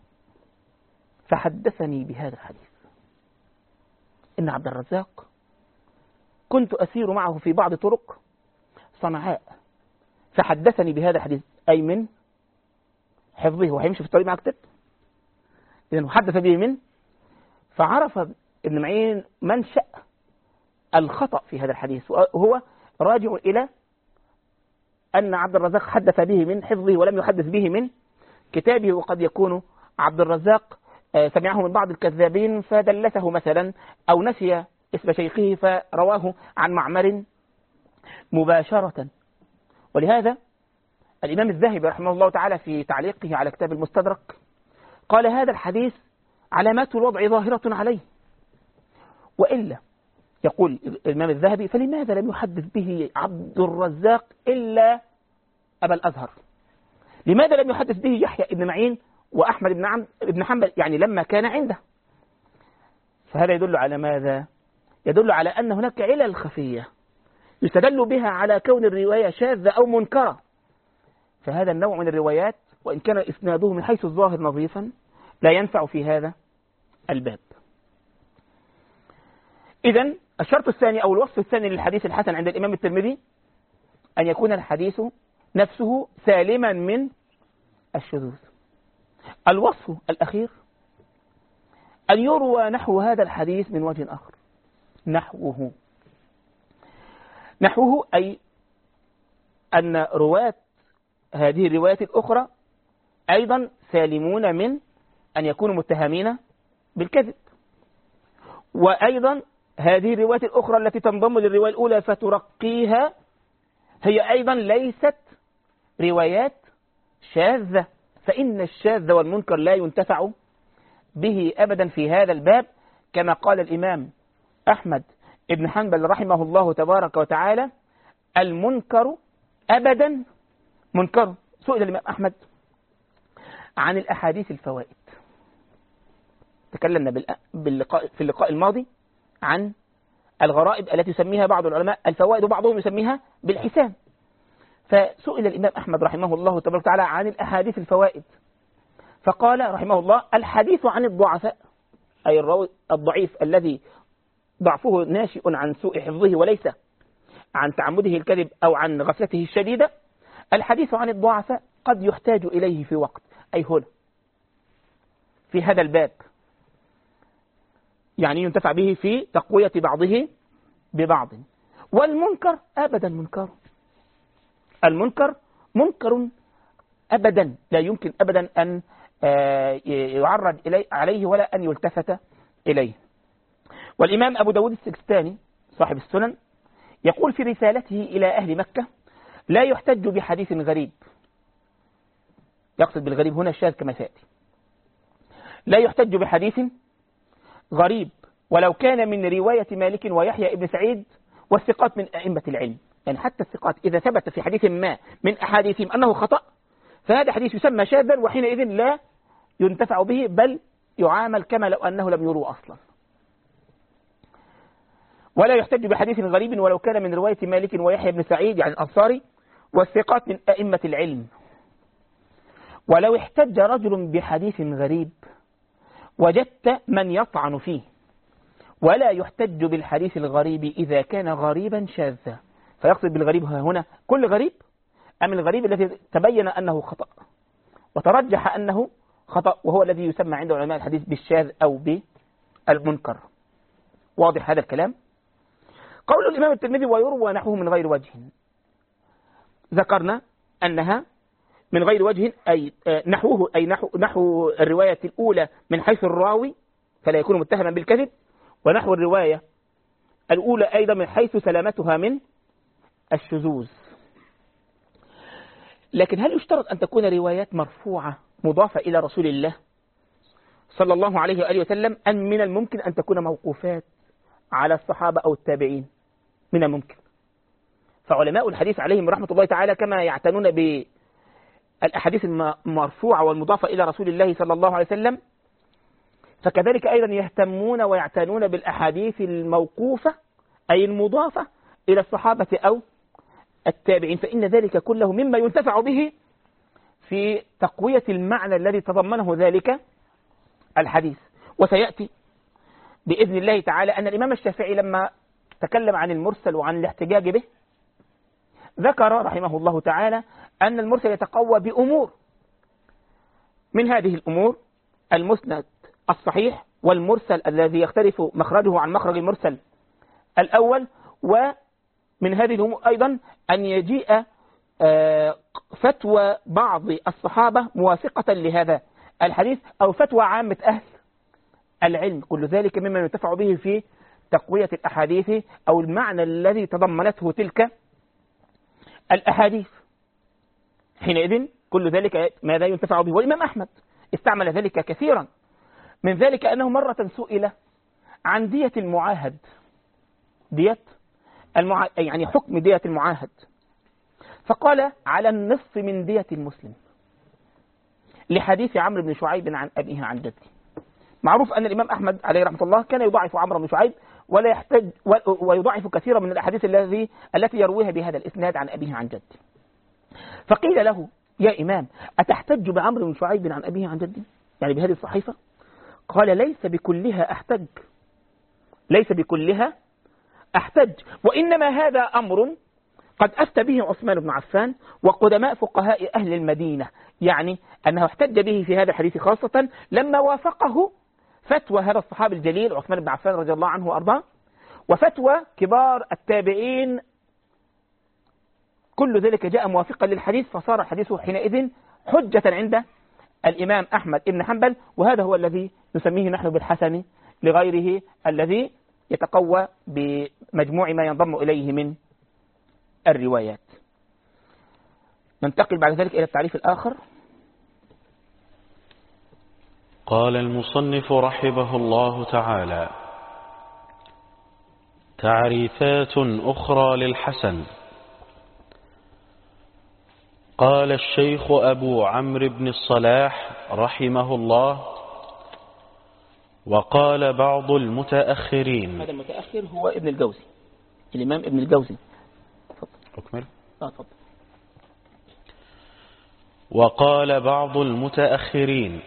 فحدثني بهذا الحديث. إن عبد الرزاق كنت أسير معه في بعض طرق صنعاء فحدثني بهذا الحديث، أي من حفظه، وهيمشي في الطريق مع كتاب، إذن حدث به من. فعرف ابن معين منشأ الخطأ في هذا الحديث، وهو راجع إلى أن عبد الرزاق حدث به من حفظه ولم يحدث به من كتابه، وقد يكون عبد الرزاق سمعه من بعض الكذابين فدلسه مثلا، أو نسي اسم شيخه فرواه عن معمر مباشرة. ولهذا الإمام الذهبي رحمه الله تعالى في تعليقه على كتاب المستدرك قال: هذا الحديث علامات الوضع ظاهرة عليه، وإلا يقول الإمام الذهبي: فلماذا لم يحدث به عبد الرزاق إلا أبا الأزهر؟ لماذا لم يحدث به يحيى بن معين وأحمد بن حنبل يعني لما كان عنده؟ فهذا يدل على ماذا؟ يدل على أن هناك علل خفية يستدل بها على كون الرواية شاذة أو منكرة، فهذا النوع من الروايات وإن كان إسناده من حيث الظاهر نظيفا لا ينفع في هذا الباب. إذن الشرط الثاني أو الوصف الثاني للحديث الحسن عند الإمام الترمذي أن يكون الحديث نفسه سالما من الشذوذ. الوصف الأخير أن يروى نحو هذا الحديث من وجه آخر. نحوه أي أن رواة هذه الروايات الأخرى أيضا سالمون من أن يكونوا متهمين بالكذب، وأيضا هذه الروايات الأخرى التي تنضم للرواية الأولى فترقيها هي أيضا ليست روايات شاذة، فإن الشاذ والمنكر لا ينتفع به أبدا في هذا الباب، كما قال الإمام أحمد ابن حنبل رحمه الله تبارك وتعالى: المنكر أبدا منكر. سئل الإمام أحمد عن الأحاديث الفوائد، تكلمنا في اللقاء الماضي عن الغرائب التي يسميها بعض العلماء الفوائد وبعضهم يسميها بالحسان، فسئل الإمام أحمد رحمه الله تبارك وتعالى عن الأحاديث الفوائد، فقال رحمه الله: الحديث عن الضعفاء، أي الراوي الضعيف الذي ضعفه ناشئ عن سوء حفظه وليس عن تعمده الكذب أو عن غفلته الشديدة، الحديث عن الضعفاء قد يحتاج إليه في وقت، أي هنا في هذا الباب، يعني ينتفع به في تقوية بعضه ببعض. والمنكر أبدا منكر، المنكر منكر أبدا، لا يمكن أبدا أن يعرض عليه ولا أن يلتفت إليه. والإمام أبو داود السجستاني صاحب السنن يقول في رسالته إلى أهل مكة: لا يحتج بحديث غريب، يقصد بالغريب هنا الشاذ كما سيأتي، لا يحتج بحديث غريب ولو كان من رواية مالك ويحيى ابن سعيد والثقات من أئمة العلم. يعني حتى الثقات إذا ثبت في حديث ما من أحاديثهم أنه خطأ، فهذا حديث يسمى شاذا، وحينئذ لا ينتفع به بل يعامل كما لو أنه لم يروى أصلا. ولا يحتج بحديث غريب ولو كان من رواية مالك ويحيى بن سعيد يعني الأنصاري والثقات من أئمة العلم. ولو احتج رجل بحديث غريب وجدت من يطعن فيه، ولا يحتج بالحديث الغريب إذا كان غريبا شاذا. فيقصد بالغريب هنا كل غريب أم الغريب الذي تبين أنه خطأ وترجح أنه خطأ، وهو الذي يسمى عند علماء الحديث بالشاذ أو بالمنكر. واضح هذا الكلام؟ قول الإمام الترمذي: ويروى نحوه من غير وجه، ذكرنا أنها من غير وجه أي نحوه، أي نحو الرواية الأولى من حيث الراوي فلا يكون متهما بالكذب، ونحو الرواية الأولى أيضا من حيث سلامتها من الشذوذ. لكن هل يشترط أن تكون روايات مرفوعة مضافة إلى رسول الله صلى الله عليه وآله وسلم، أم من الممكن أن تكون موقوفات على الصحابة أو التابعين؟ من الممكن. فعلماء الحديث عليهم رحمة الله تعالى كما يعتنون بالأحاديث المرفوعة والمضافة إلى رسول الله صلى الله عليه وسلم، فكذلك أيضا يهتمون ويعتنون بالأحاديث الموقوفة أي المضافة إلى الصحابة أو التابعين، فإن ذلك كله مما ينتفع به في تقوية المعنى الذي تضمنه ذلك الحديث. وسيأتي بإذن الله تعالى أن الإمام الشافعي لما تكلم عن المرسل وعن الاحتجاج به ذكر رحمه الله تعالى أن المرسل يتقوى بأمور، من هذه الأمور المسند الصحيح والمرسل الذي يختلف مخرجه عن مخرج المرسل الأول، ومن هذه الأمور أيضا أن يجيء فتوى بعض الصحابة موافقة لهذا الحديث أو فتوى عامة أهل العلم، كل ذلك مما ينتفع به في تقوية الأحاديث أو المعنى الذي تضمنته تلك الأحاديث. حينئذ كل ذلك ماذا ينتفع به؟ والإمام أحمد استعمل ذلك كثيرا، من ذلك أنه مرة سئل عن دية المعاهد، يعني حكم دية المعاهد، فقال: على النصف من دية المسلم، لحديث عمرو بن شعيب عن أبيه عن جده. معروف أن الإمام أحمد عليه رحمة الله كان يضاعف عمرو بن شعيب ولا يحتج ويضاعف كثيرا من الأحاديث التي يرويها بهذا الإسناد عن أبيه عن جده. فقيل له: يا إمام أتحتج بعمرو بن شعيب عن أبيه عن جده، يعني بهذه الصحيفة؟ قال ليس بكلها أحتج، ليس بكلها أحتج، وإنما هذا أمر قد أفتى به عثمان بن عفان وقدماء فقهاء أهل المدينة، يعني أنه احتج به في هذا الحديث خاصة لما وافقه فتوى هذا الصحابي الجليل عثمان بن عفان رضي الله عنه وأرضاه، وفتوى كبار التابعين، كل ذلك جاء موافقا للحديث، فصار حديثه حينئذ حجة عند الإمام أحمد بن حنبل، وهذا هو الذي نسميه نحن بالحسن لغيره، الذي يتقوى بمجموع ما ينضم إليه من الروايات. ننتقل بعد ذلك إلى التعريف الآخر. قال المصنف رحمه الله تعالى: تعريفات أخرى للحسن. قال الشيخ أبو عمرو بن الصلاح رحمه الله: وقال بعض المتأخرين. هذا المتأخر هو ابن الجوزي، الإمام ابن الجوزي. أكمل. تفضل. وقال بعض المتأخرين: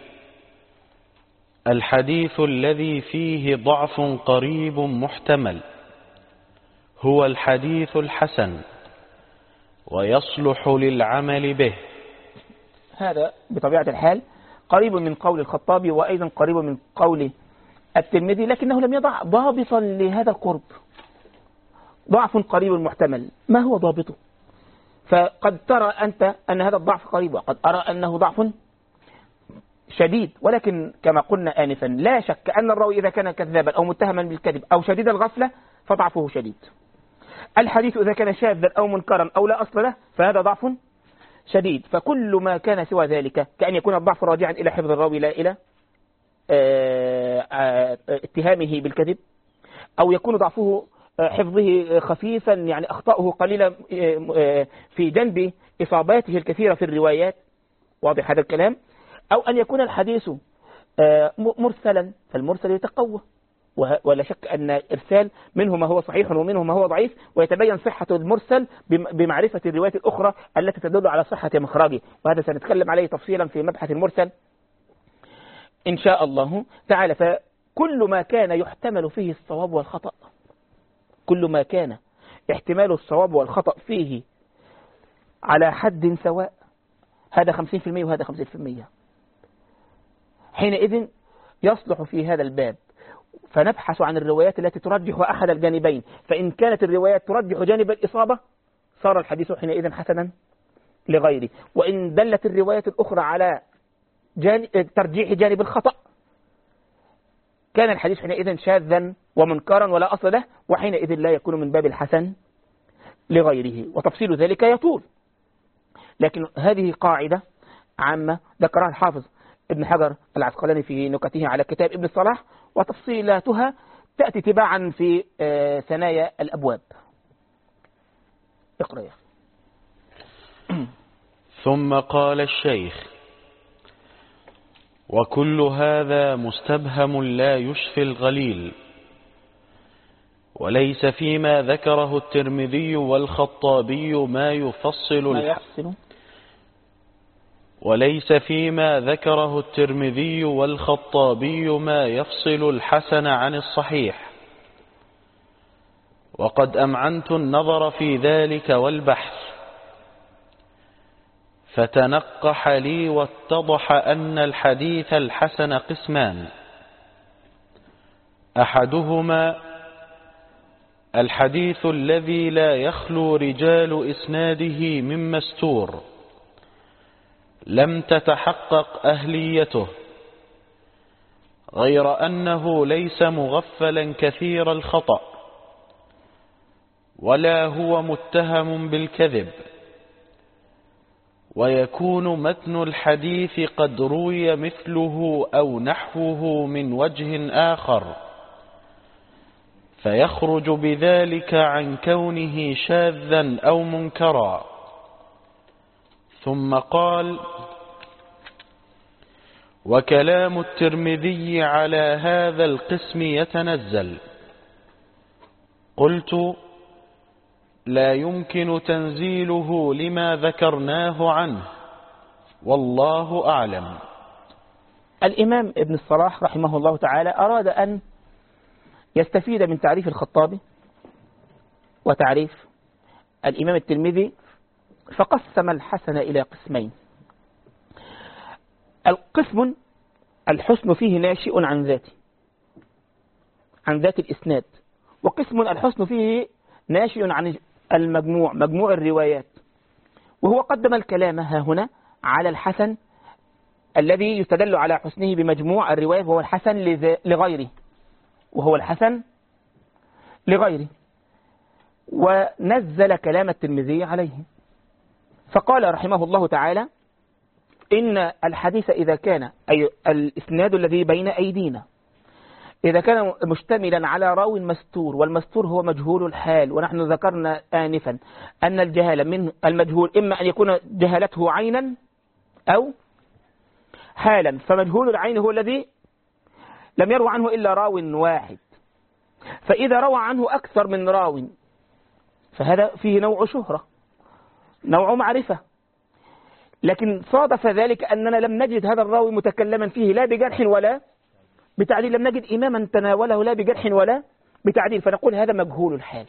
الحديث الذي فيه ضعف قريب محتمل هو الحديث الحسن، ويصلح للعمل به. هذا بطبيعة الحال قريب من قول الخطابي، وأيضا قريب من قول الترمذي، لكنه لم يضع ضابطا لهذا القرب. ضعف قريب محتمل، ما هو ضابطه؟ فقد ترى أنت أن هذا الضعف قريب، وقد أرى أنه ضعف شديد، ولكن كما قلنا آنفا لا شك أن الراوي إذا كان كذابا أو متهما بالكذب أو شديد الغفلة فضعفه شديد. الحديث إذا كان شاذا أو منكرا أو لا أصل له فهذا ضعف شديد. فكل ما كان سوى ذلك كأن يكون الضعف راجعا إلى حفظ الراوي لا إلى اتهامه بالكذب، أو يكون ضعفه حفظه خفيفا، يعني أخطأه قليلة في جنب إصاباته الكثيرة في الروايات، واضح هذا الكلام، أو أن يكون الحديث مرسلا، فالمرسل يتقوى، ولا شك أن إرسال منه ما هو صحيح ومنه ما هو ضعيف، ويتبين صحة المرسل بمعرفة الروايات الأخرى التي تدل على صحة مخرجه، وهذا سنتكلم عليه تفصيلا في مبحث المرسل إن شاء الله تعالى. فكل ما كان يحتمل فيه الصواب والخطأ، كل ما كان احتمال الصواب والخطأ فيه على حد سواء، هذا 50% وهذا 50%، حينئذ يصلح في هذا الباب فنبحث عن الروايات التي ترجح أحد الجانبين، فإن كانت الروايات ترجح جانب الإصابة صار الحديث حينئذ حسنا لغيره، وإن دلت الروايات الأخرى على ترجيح جانب الخطأ كان الحديث حينئذ شاذا ومنكرا ولا أصل له، وحينئذ لا يكون من باب الحسن لغيره، وتفصيل ذلك يطول. لكن هذه قاعدة عامة ذكرها الحافظ ابن حجر العسقلاني في نكته على كتاب ابن الصلاح، وتفصيلاتها تأتي تباعا في ثنايا الأبواب. اقرأ يا أخي. ثم قال الشيخ: وكل هذا مستبهم لا يشفي الغليل، وليس فيما ذكره الترمذي والخطابي ما يفصل وليس فيما ذكره الترمذي والخطابي ما يفصل الحسن عن الصحيح، وقد أمعنت النظر في ذلك والبحث، فتنقح لي واتضح أن الحديث الحسن قسمان: أحدهما الحديث الذي لا يخلو رجال إسناده من مستور لم تتحقق أهليته، غير أنه ليس مغفلا كثير الخطأ، ولا هو متهم بالكذب، ويكون متن الحديث قد روي مثله أو نحوه من وجه آخر، فيخرج بذلك عن كونه شاذا أو منكرا. ثم قال: وكلام الترمذي على هذا القسم يتنزل. قلت: لا يمكن تنزيله لما ذكرناه عنه، والله أعلم. الإمام ابن الصلاح رحمه الله تعالى أراد أن يستفيد من تعريف الخطابي وتعريف الإمام الترمذي، فقسم الحسن إلى قسمين. القسم الحسن فيه ناشئ عن ذات الإسناد، وقسم الحسن فيه ناشئ عن مجموع الروايات. وهو قدم الكلام ها هنا على الحسن الذي يستدل على حسنه بمجموع الروايات، وهو الحسن لغيره، ونزل كلام الترمذي عليه، فقال رحمه الله تعالى: إن الحديث إذا كان، أي الإسناد الذي بين أيدينا، إذا كان مشتملا على راو مستور، والمستور هو مجهول الحال، ونحن ذكرنا آنفا أن الجهالة من المجهول إما أن يكون جهالته عينا أو حالا، فمجهول العين هو الذي لم يروى عنه إلا راو واحد، فإذا روى عنه أكثر من راو فهذا فيه نوع شهرة، نوع معرفة. لكن صادف ذلك أننا لم نجد هذا الراوي متكلما فيه لا بجرح ولا بتعديل، لم نجد إماما تناوله لا بجرح ولا بتعديل، فنقول هذا مجهول الحال.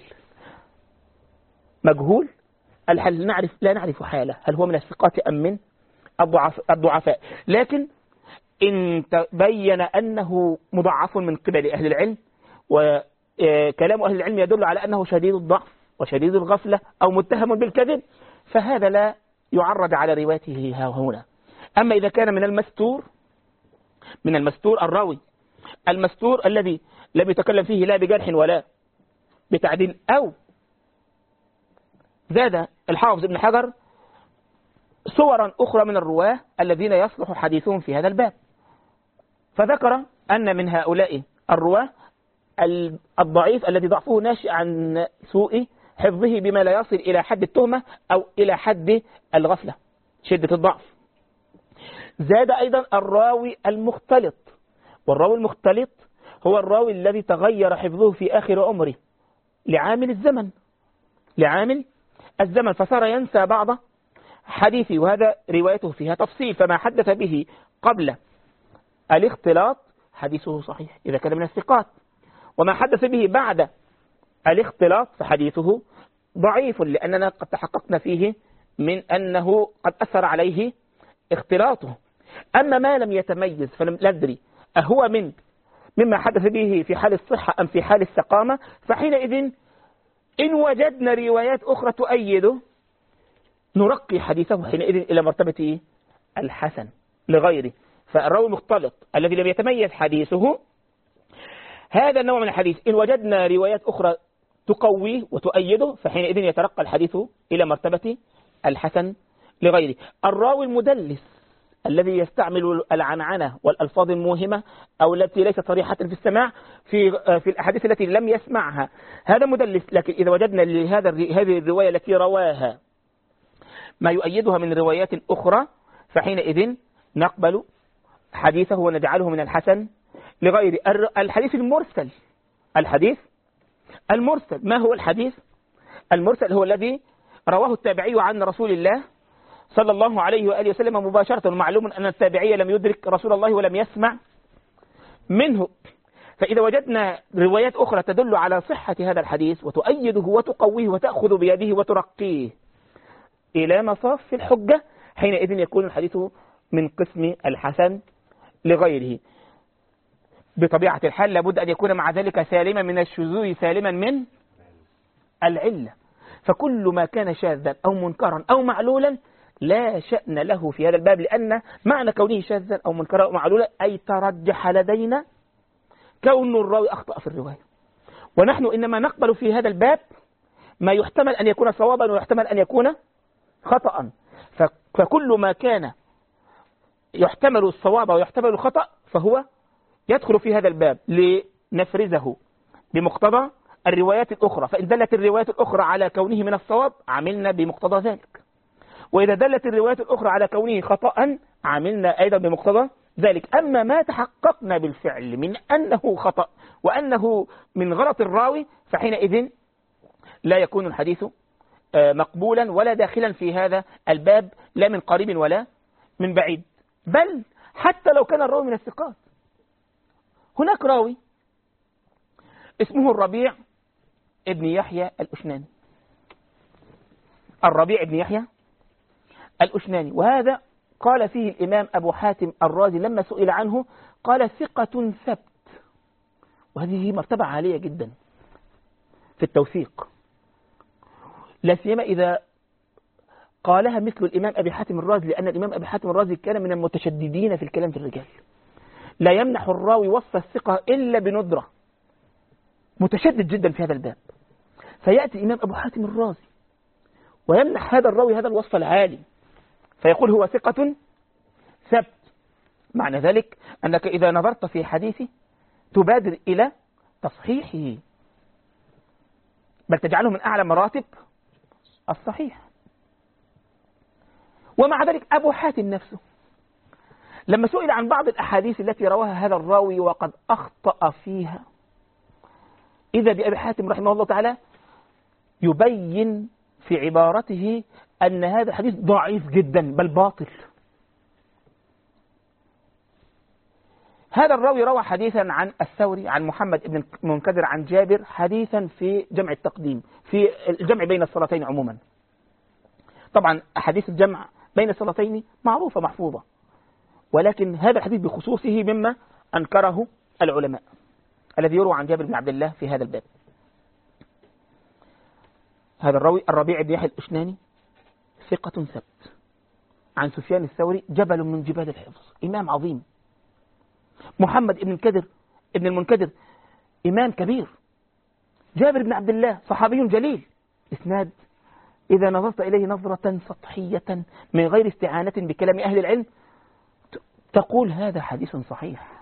مجهول الحال لا نعرف حاله، هل هو من الثقات أم من الضعفاء. لكن إن تبين أنه مضعف من قبل أهل العلم، وكلام أهل العلم يدل على أنه شديد الضعف وشديد الغفلة أو متهم بالكذب، فهذا لا يعرض على روايته ها هنا. أما إذا كان من المستور الراوي المستور الذي لم يتكلم فيه لا بجرح ولا بتعديل، أو زاد الحافظ ابن حجر صورا أخرى من الرواه الذين يصلح حديثهم في هذا الباب، فذكر أن من هؤلاء الرواه الضعيف الذي ضعفه ناشئ عن سوء حفظه بما لا يصل إلى حد التهمة أو إلى حد الغفلة، شدة الضعف. زاد أيضا الراوي المختلط، والراوي المختلط هو الراوي الذي تغير حفظه في آخر عمره لعامل الزمن فصار ينسى بعض حديثه، وهذا روايته فيها تفصيل، فما حدث به قبل الاختلاط حديثه صحيح إذا كان من الثقات، وما حدث به بعد الاختلاط فحديثه ضعيف، لأننا قد تحققنا فيه من أنه قد أثر عليه اختلاطه. أما ما لم يتميز فلم ندري أهو مما حدث به في حال الصحة أم في حال السقامة، فحينئذ إن وجدنا روايات أخرى تؤيده نرقي حديثه حينئذ إلى مرتبة الحسن لغيره. فالراوي المختلط الذي لم يتميز حديثه، هذا النوع من الحديث إن وجدنا روايات أخرى تقويه وتؤيده فحينئذ يترقى الحديث إلى مرتبة الحسن لغيره. الراوي المدلس الذي يستعمل العنعنة والألفاظ الموهمة أو التي ليست صريحة في السماع في الأحاديث التي لم يسمعها، هذا مدلس. لكن إذا وجدنا هذه الرواية التي رواها ما يؤيدها من روايات أخرى فحينئذ نقبل حديثه ونجعله من الحسن لغيره. الحديث المرسل ما هو الحديث المرسل؟ هو الذي رواه التابعي عن رسول الله صلى الله عليه وآله وسلم مباشرة، ومعلوم أن التابعي لم يدرك رسول الله ولم يسمع منه. فإذا وجدنا روايات أخرى تدل على صحة هذا الحديث وتؤيده وتقويه وتأخذ بيده وترقيه إلى مصاف الحجة، حينئذ يكون الحديث من قسم الحسن لغيره. بطبيعة الحال لابد أن يكون مع ذلك سالما من الشذوذ سالما من العلة، فكل ما كان شاذا أو منكرا أو معلولا لا شأن له في هذا الباب، لأن معنى كونه شاذا أو منكرا أو معلولا أي ترجح لدينا كون الراوي أخطأ في الرواية، ونحن إنما نقبل في هذا الباب ما يحتمل أن يكون صوابا ويحتمل أن يكون خطأ. فكل ما كان يحتمل الصواب ويحتمل الخطأ فهو يدخل في هذا الباب لنفرزه بمقتضى الروايات الأخرى. فإن دلت الروايات الأخرى على كونه من الصواب عملنا بمقتضى ذلك، وإذا دلت الروايات الأخرى على كونه خطأ عملنا أيضا بمقتضى ذلك. أما ما تحققنا بالفعل من أنه خطأ وأنه من غلط الراوي فحينئذ لا يكون الحديث مقبولا ولا داخلا في هذا الباب لا من قريب ولا من بعيد، بل حتى لو كان الراوي من الثقات. هناك راوي اسمه الربيع ابن يحيى الأشناني، الربيع ابن يحيى الأشناني، وهذا قال فيه الإمام أبو حاتم الرازي لما سئل عنه قال ثقة ثبت، وهذه مرتبة عالية جدا في التوثيق، لا سيما إذا قالها مثل الإمام أبي حاتم الرازي، لأن الإمام أبي حاتم الرازي كان من المتشددين في الكلام في الرجال، لا يمنح الراوي وصف الثقة إلا بندرة، متشدد جدا في هذا الباب. فيأتي الإمام أبو حاتم الرازي ويمنح هذا الراوي هذا الوصف العالي، فيقول هو ثقة ثبت. معنى ذلك أنك إذا نظرت في حديثه تبادر إلى تصحيحه، بل تجعله من أعلى مراتب الصحيح. ومع ذلك أبو حاتم نفسه لما سئل عن بعض الأحاديث التي رواها هذا الراوي وقد أخطأ فيها، إذا بأبي حاتم رحمه الله تعالى يبين في عبارته أن هذا الحديث ضعيف جدا بل باطل. هذا الراوي روى حديثا عن الثوري عن محمد بن المنكدر عن جابر، حديثا في جمع التقديم، في الجمع بين الصلاتين عموما. طبعا أحاديث الجمع بين الصلاتين معروفة محفوظة، ولكن هذا الحديث بخصوصه مما أنكره العلماء الذي يروى عن جابر بن عبد الله في هذا الباب. هذا الراوي الربيع بن يحيى الأشناني ثقة ثبت عن سفيان الثوري، جبل من جبال الحفظ، إمام عظيم. محمد ابن المنكدر إمام كبير. جابر بن عبد الله صحابي جليل، إسناد إذا نظرت إليه نظرة سطحية من غير استعانة بكلام أهل العلم تقول هذا حديث صحيح.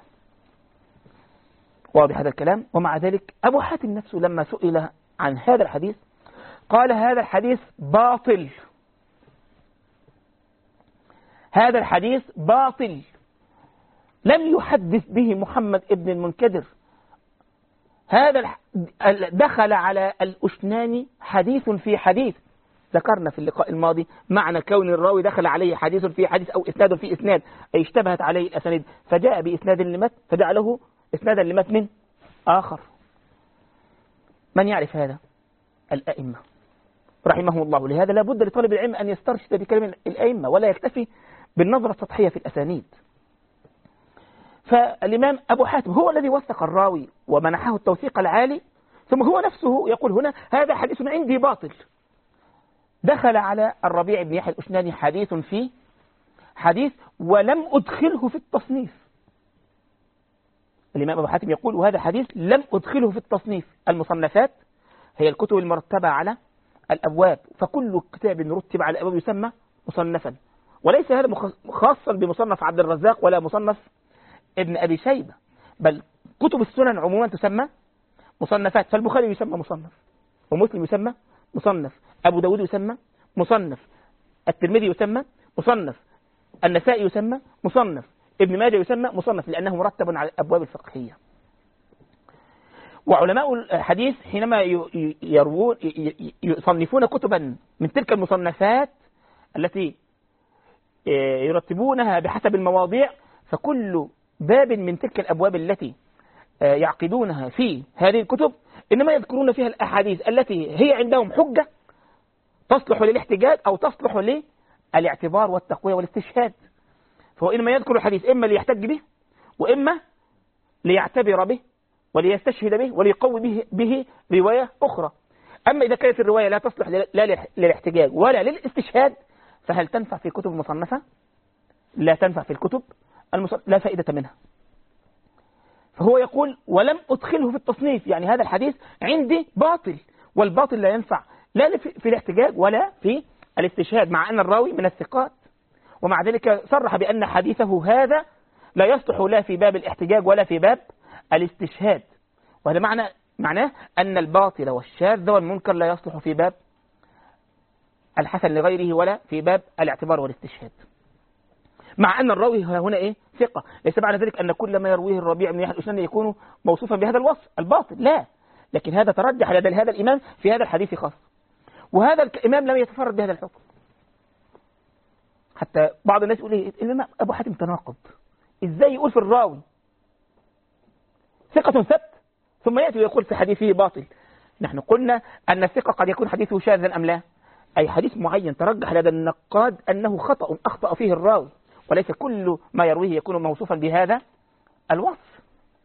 واضح هذا الكلام؟ ومع ذلك أبو حاتم نفسه لما سئل عن هذا الحديث قال هذا الحديث باطل، هذا الحديث باطل، لم يحدث به محمد ابن المنكدر. هذا دخل على الأشناني حديث في حديث، ذكرنا في اللقاء الماضي معنى كون الراوي دخل عليه حديث في حديث أو إسناد في إسناد، أي اشتبهت عليه الأسانيد فجاء بإسناد لمتن فجعله إسنادا لمتن آخر. من يعرف هذا؟ الأئمة رحمهم الله. لهذا لا بد لطالب العلم أن يسترشد بكلام الأئمة ولا يكتفي بالنظرة السطحية في الأسانيد. فالإمام أبو حاتم هو الذي وثق الراوي ومنحه التوثيق العالي، ثم هو نفسه يقول هنا هذا حديث عندي باطل. دخل على الربيع بن يحيى الأشناني حديث في حديث ولم أدخله في التصنيف. الإمام أبو حاتم يقول وهذا حديث لم أدخله في التصنيف. المصنفات هي الكتب المرتبة على الأبواب، فكل كتاب رتب على الأبواب يسمى مصنفا، وليس هذا خاصا بمصنف عبد الرزاق ولا مصنف ابن أبي شيبة، بل كتب السنن عموما تسمى مصنفات. فالبخاري يسمى مصنف، ومسلم يسمى مصنف، أبو داود يسمى مصنف، الترمذي يسمى مصنف، النسائي يسمى مصنف، ابن ماجه يسمى مصنف، لأنه مرتب على الأبواب الفقهية. وعلماء الحديث حينما يصنفون كتبا من تلك المصنفات التي يرتبونها بحسب المواضيع، فكل باب من تلك الأبواب التي يعقدونها في هذه الكتب إنما يذكرون فيها الأحاديث التي هي عندهم حجة تصلح للاحتجاج أو تصلح للاعتبار والتقوية والاستشهاد. فهو إنما يذكر الحديث إما ليحتج به، وإما ليعتبر به وليستشهد به وليقوي به رواية أخرى. أما إذا كانت الرواية لا تصلح لا للاحتجاج ولا للاستشهاد فهل تنفع في كتب مصنفة؟ لا تنفع في الكتب لا فائدة منها. فهو يقول ولم أدخله في التصنيف، يعني هذا الحديث عندي باطل، والباطل لا ينفع لا في الاحتجاج ولا في الاستشهاد، مع أن الراوي من الثقات، ومع ذلك صرح بأن حديثه هذا لا يصلح لا في باب الاحتجاج ولا في باب الاستشهاد. وهذا معناه أن الباطل والشاذ والمنكر لا يصلح في باب الحسن لغيره ولا في باب الاعتبار والاستشهاد، مع أن الراوي هنا ثقة. ليس معنى ذلك أن كل ما يرويه الربيع بن يحيى الأشناني يكون موصوفا بهذا الوصف الباطل، لا، لكن هذا ترجح لدى هذا الإمام في هذا الحديث خاص، وهذا الإمام لم يتفرد بهذا الحكم. حتى بعض الناس يقول إيه الإمام أبو حاتم تناقض، إزاي يقول في الراوي ثقة ثبت ثم يأتي ويقول في حديثه باطل؟ نحن قلنا أن الثقة قد يكون حديثه شاذا أم لا، أي حديث معين ترجح لدى النقاد أنه أخطأ فيه الراوي، وليس كل ما يرويه يكون موصوفا بهذا الوصف.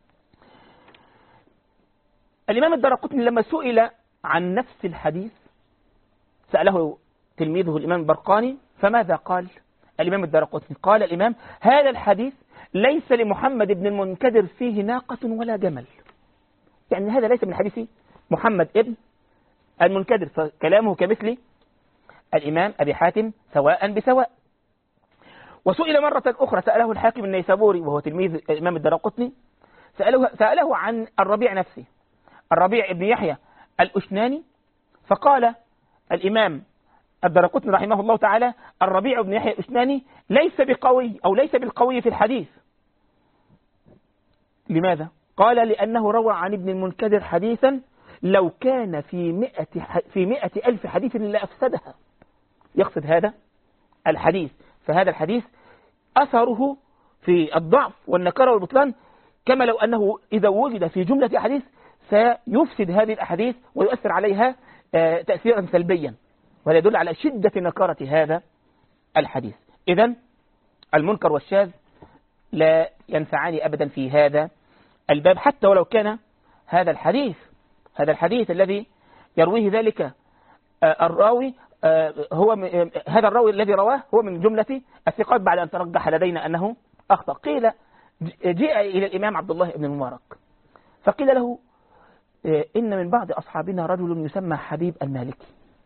الإمام الدارقطني لما سئل عن نفس الحديث سأله تلميذه الإمام البرقاني فماذا قال الإمام الدارقطني؟ قال الإمام هذا الحديث ليس لمحمد بن المنكدر فيه ناقة ولا جمل، يعني هذا ليس من حديث محمد ابن المنكدر، فكلامه كمثل الإمام أبي حاتم سواء بسواء. وسئل مرة أخرى سأله الحاكم النيسابوري وهو تلميذ الإمام الدارقطني سأله عن الربيع نفسه، الربيع ابن يحيى الأشناني، فقال الإمام الدارقطني رحمه الله تعالى الربيع ابن يحيى الأشناني ليس بقوي أو ليس بالقوي في الحديث. لماذا؟ قال لأنه روى عن ابن المنكدر حديثا لو كان في 100,000 حديث لأفسدها، يقصد هذا الحديث، فهذا الحديث أثره في الضعف والنكارة والبطلان كما لو أنه إذا وجد في جملة أحاديث سيفسد هذه الأحاديث ويؤثر عليها تأثيرا سلبيا، وهذا يدل على شدة نكارة هذا الحديث. إذن المنكر والشاذ لا ينفعان أبدا في هذا الباب، حتى ولو كان هذا الحديث الذي يرويه ذلك الراوي هذا الراوي الذي رواه هو من جملة الثقات بعد أن ترجح لدينا أنه أخطأ. قيل جاء إلى الإمام عبد الله بن المبارك فقيل له إن من بعض أصحابنا رجل يسمى حبيب المالكي،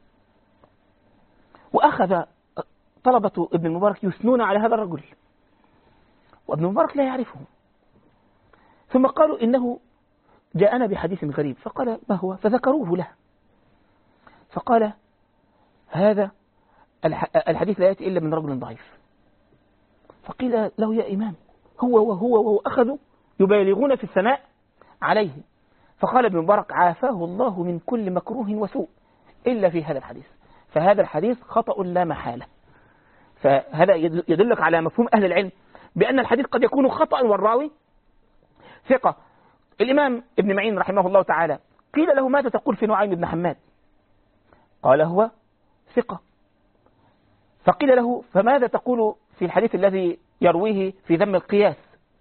وأخذ طلبة ابن المبارك يثنون على هذا الرجل وابن المبارك لا يعرفه، ثم قالوا إنه جاءنا بحديث غريب، فقال ما هو؟ فذكروه له، فقال هذا الحديث لا يأتي إلا من رجل ضعيف. فقيل له يا إمام هو أخذوا يبالغون في الثناء عليه، فقال ابن مبارك عافاه الله من كل مكروه وسوء إلا في هذا الحديث، فهذا الحديث خطأ لا محالة. فهذا يدلك على مفهوم أهل العلم بأن الحديث قد يكون خطأ والراوي ثقة. الإمام ابن معين رحمه الله تعالى قيل له ماذا تقول في نعيم بن حماد؟ قال هو ثقة. فقيل له فماذا تقول في الحديث الذي يرويه في ذم القياس؟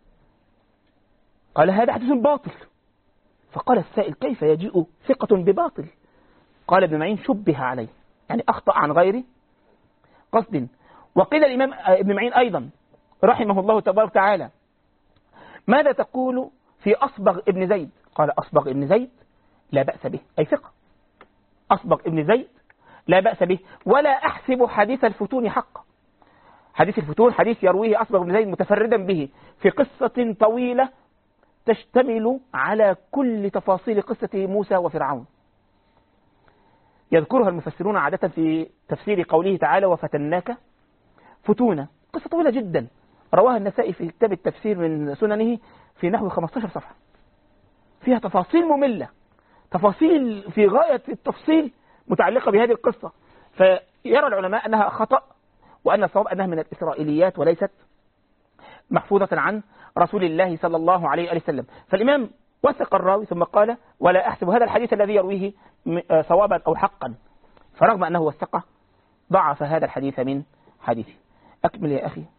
قال هذا حديث باطل. فقال السائل كيف يجيء ثقة بباطل؟ قال ابن معين شبه عليه، يعني أخطأ عن غير قصد. وقيل الإمام ابن معين أيضا رحمه الله تبارك وتعالى ماذا تقول في أصبغ ابن زيد؟ قال أصبغ ابن زيد لا بأس به، أي ثقة. أصبغ ابن زيد لا بأس به، ولا أحسب حديث الفتون حقا. حديث الفتون حديث يرويه أصبغ ابن زيد متفردا به في قصة طويلة تشتمل على كل تفاصيل قصة موسى وفرعون، يذكرها المفسرون عادة في تفسير قوله تعالى وفتناك فتونا، قصة طويلة جدا رواها النسائي في كتاب التفسير من سننه في نحو 15 صفحة، فيها تفاصيل مملة، تفاصيل في غاية التفصيل متعلقة بهذه القصة، فيرى العلماء أنها خطأ وأن الصواب أنها من الإسرائيليات وليست محفوظة عن رسول الله صلى الله عليه وسلم. فالإمام وثق الراوي ثم قال ولا أحسب هذا الحديث الذي يرويه صوابا أو حقا، فرغم أنه وثقه ضعف هذا الحديث من حديثه. أكمل يا أخي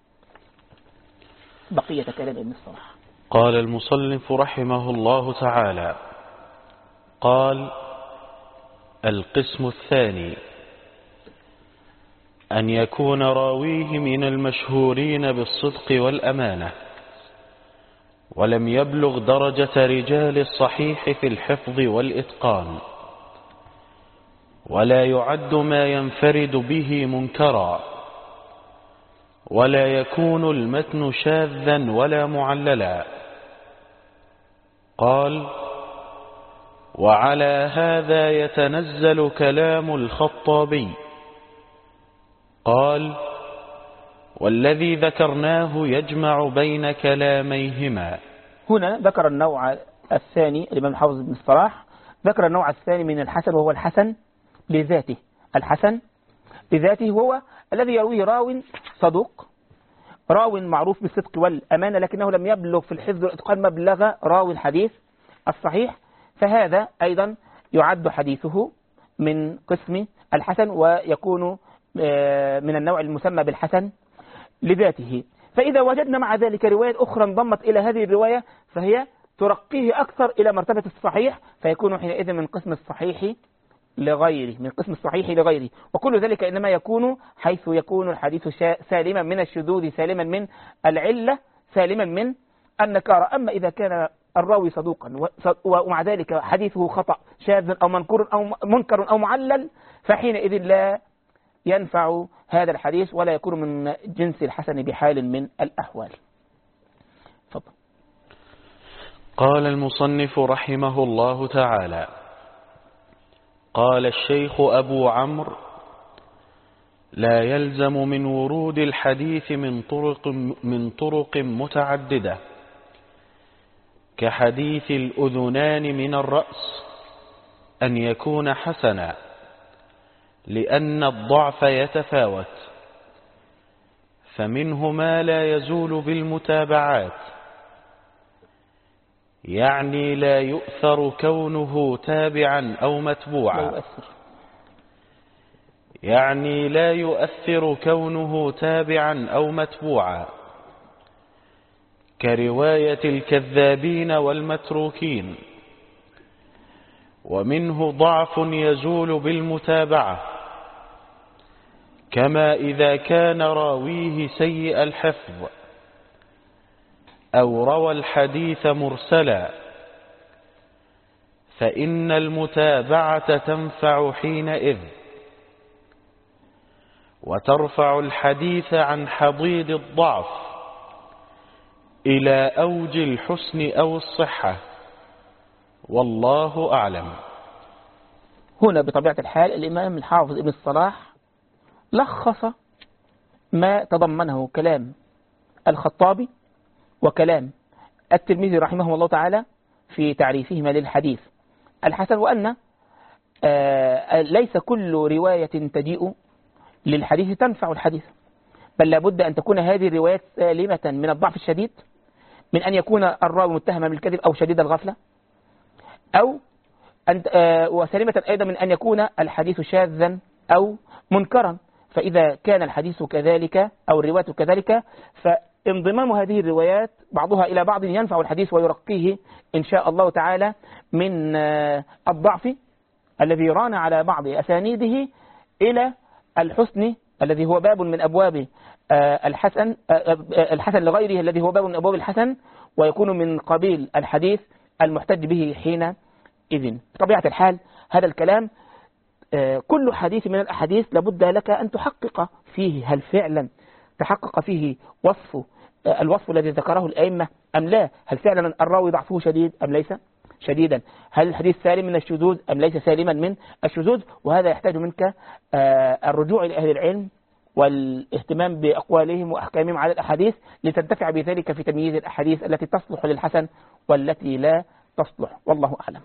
بقية كلام ابن الصلاح. قال المصنف رحمه الله تعالى قال القسم الثاني أن يكون راويه من المشهورين بالصدق والأمانة ولم يبلغ درجة رجال الصحيح في الحفظ والإتقان، ولا يعد ما ينفرد به منكرا، ولا يكون المتن شاذا ولا معللا. قال وعلى هذا يتنزل كلام الخطابي. قال والذي ذكرناه يجمع بين كلاميهما. هنا ذكر النوع الثاني، الإمام الحافظ بن الصلاح ذكر النوع الثاني من الحسن وهو الحسن لذاته. الحسن لذاته هو الذي يرويه راو صدوق راو معروف بالصدق والأمانة، لكنه لم يبلغ في الحفظ والإتقان مبلغ راوي الحديث الصحيح، فهذا أيضا يعد حديثه من قسم الحسن، ويكون من النوع المسمى بالحسن لذاته. فإذا وجدنا مع ذلك رواية أخرى انضمت إلى هذه الرواية فهي ترقيه أكثر إلى مرتبة الصحيح، فيكون حينئذ من قسم الصحيح لغيره، وكل ذلك إنما يكون حيث يكون الحديث سالما من الشذوذ، سالما من العلة، سالما من النكارة. أما إذا كان الراوي صدوقا ومع ذلك حديثه خطأ شاذ أو منكر أو معلل، فحينئذ لا ينفع هذا الحديث ولا يكون من جنس الحسن بحال من الأحوال. فضل. قال المصنف رحمه الله تعالى: قال الشيخ أبو عمرو: لا يلزم من ورود الحديث من طرق متعددة كحديث الأذنان من الرأس أن يكون حسنا، لأن الضعف يتفاوت، فمنه ما لا يزول بالمتابعات، يعني لا يؤثر كونه تابعا أو متبوعا، يعني لا يؤثر كونه تابعا أو متبوعا، كرواية الكذابين والمتروكين. ومنه ضعف يزول بالمتابعة، كما إذا كان راويه سيء الحفظ أو روى الحديث مرسلا، فإن المتابعة تنفع حينئذ، وترفع الحديث عن حضيض الضعف إلى أوج الحسن أو الصحة، والله أعلم. هنا بطبيعة الحال الإمام الحافظ ابن الصلاح لخص ما تضمنه كلام الخطابي وكلام الترمذي رحمه الله تعالى في تعريفهما للحديث الحسن، وأن ليس كل رواية تجيء للحديث تنفع الحديث، بل لابد أن تكون هذه الروايات سالمة من الضعف الشديد، من أن يكون الراوي متهما بالكذب أو شديد الغفلة، أو وسالمة أيضا من أن يكون الحديث شاذا أو منكرا. فإذا كان الحديث كذلك أو الرواية كذلك، فانضمام هذه الروايات بعضها إلى بعض ينفع الحديث ويرقيه إن شاء الله تعالى من الضعف الذي ران على بعض أسانيده إلى الحسن الذي هو باب من أبواب الحسن لغيره، الذي هو باب من أبواب الحسن، ويكون من قبيل الحديث المحتج به حينئذ. بطبيعة الحال هذا الكلام كل حديث من الأحاديث لابد لك أن تحقق فيه هل فعلا تحقق فيه الوصف الذي ذكره الأئمة أم لا، هل فعلا الراوي ضعفه شديد أم ليس شديدا، هل الحديث سالم من الشذوذ أم ليس سالما من الشذوذ. وهذا يحتاج منك الرجوع إلى أهل العلم والاهتمام بأقوالهم وأحكامهم على الأحاديث، لتنتفع بذلك في تمييز الأحاديث التي تصلح للحسن والتي لا تصلح، والله أعلم.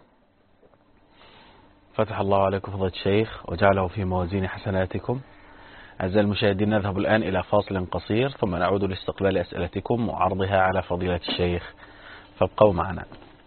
فتح الله عليكم فضيلة الشيخ وجعله في موازين حسناتكم. أعزائي المشاهدين، نذهب الآن إلى فاصل قصير ثم نعود لاستقبال أسئلتكم وعرضها على فضيلة الشيخ، فابقوا معنا.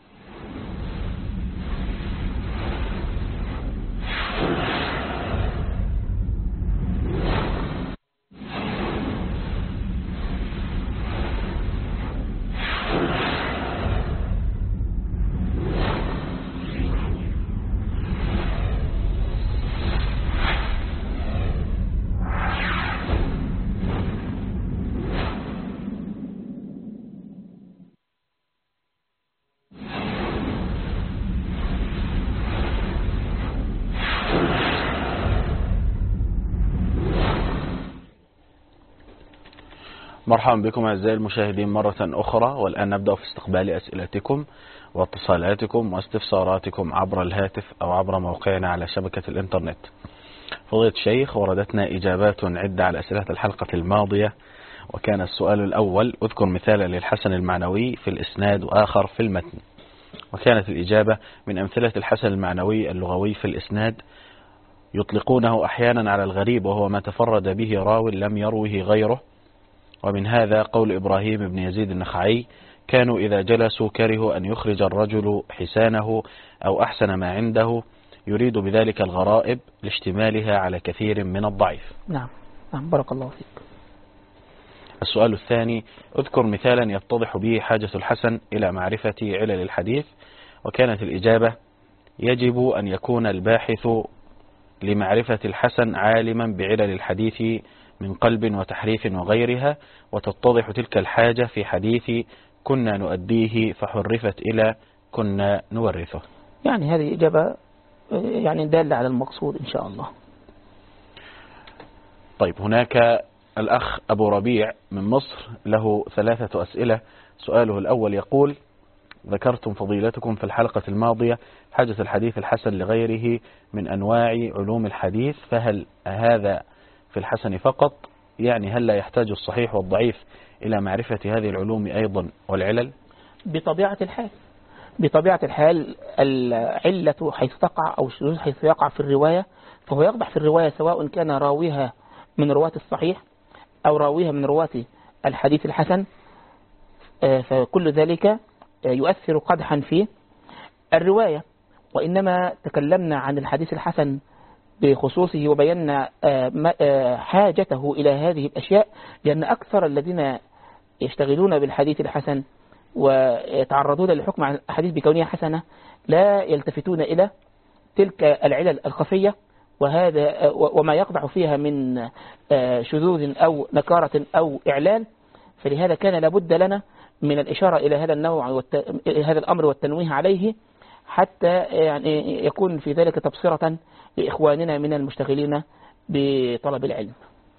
مرحبا بكم أعزائي المشاهدين مرة أخرى، والآن نبدأ في استقبال أسئلتكم واتصالاتكم واستفساراتكم عبر الهاتف أو عبر موقعنا على شبكة الإنترنت. فضيلة الشيخ، وردتنا إجابات عدة على أسئلة الحلقة الماضية، وكان السؤال الأول: اذكر مثالا للحسن المعنوي في الإسناد وآخر في المتن. وكانت الإجابة: من أمثلة الحسن المعنوي اللغوي في الإسناد يطلقونه أحيانا على الغريب، وهو ما تفرد به راو لم يروه غيره ومن هذا قول إبراهيم بن يزيد النخعي: كانوا إذا جلسوا كرهوا أن يخرج الرجل حسانه أو أحسن ما عنده، يريد بذلك الغرائب لاشتمالها على كثير من الضعيف. نعم بارك الله فيك. السؤال الثاني: اذكر مثالا يتضح به حاجة الحسن إلى معرفة علل الحديث. وكانت الإجابة: يجب أن يكون الباحث لمعرفة الحسن عالما بعلل الحديث من قلب وتحريف وغيرها، وتتضح تلك الحاجة في حديث كنا نؤديه فحرفت إلى كنا نورثه. يعني هذه إجابة يعني دالة على المقصود إن شاء الله. طيب، هناك الأخ أبو ربيع من مصر له 3 أسئلة. سؤاله الأول يقول: ذكرتم فضيلتكم في الحلقة الماضية حاجة الحديث الحسن لغيره من أنواع علوم الحديث، فهل هذا في الحسن فقط؟ يعني هل لا يحتاج الصحيح والضعيف إلى معرفة هذه العلوم أيضا والعلل؟ بطبيعة الحال العلة حيث تقع أو الشذوذ حيث يقع في الرواية فهو يقدح في الرواية، سواء كان راويها من رواة الصحيح أو راويها من رواة الحديث الحسن، فكل ذلك يؤثر قدحا في الرواية. وإنما تكلمنا عن الحديث الحسن بخصوصه وبينا حاجته إلى هذه الأشياء، لأن أكثر الذين يشتغلون بالحديث الحسن ويتعرضون للحكم عن الحديث بكونها حسنة لا يلتفتون إلى تلك العلل الخفية وهذا وما يقضع فيها من شذوذ أو نكارة أو إعلان. فلهذا كان لابد لنا من الإشارة إلى هذا النوع هذا الأمر والتنويه عليه، حتى يعني يكون في ذلك تبصرة لإخواننا من المشتغلين بطلب العلم.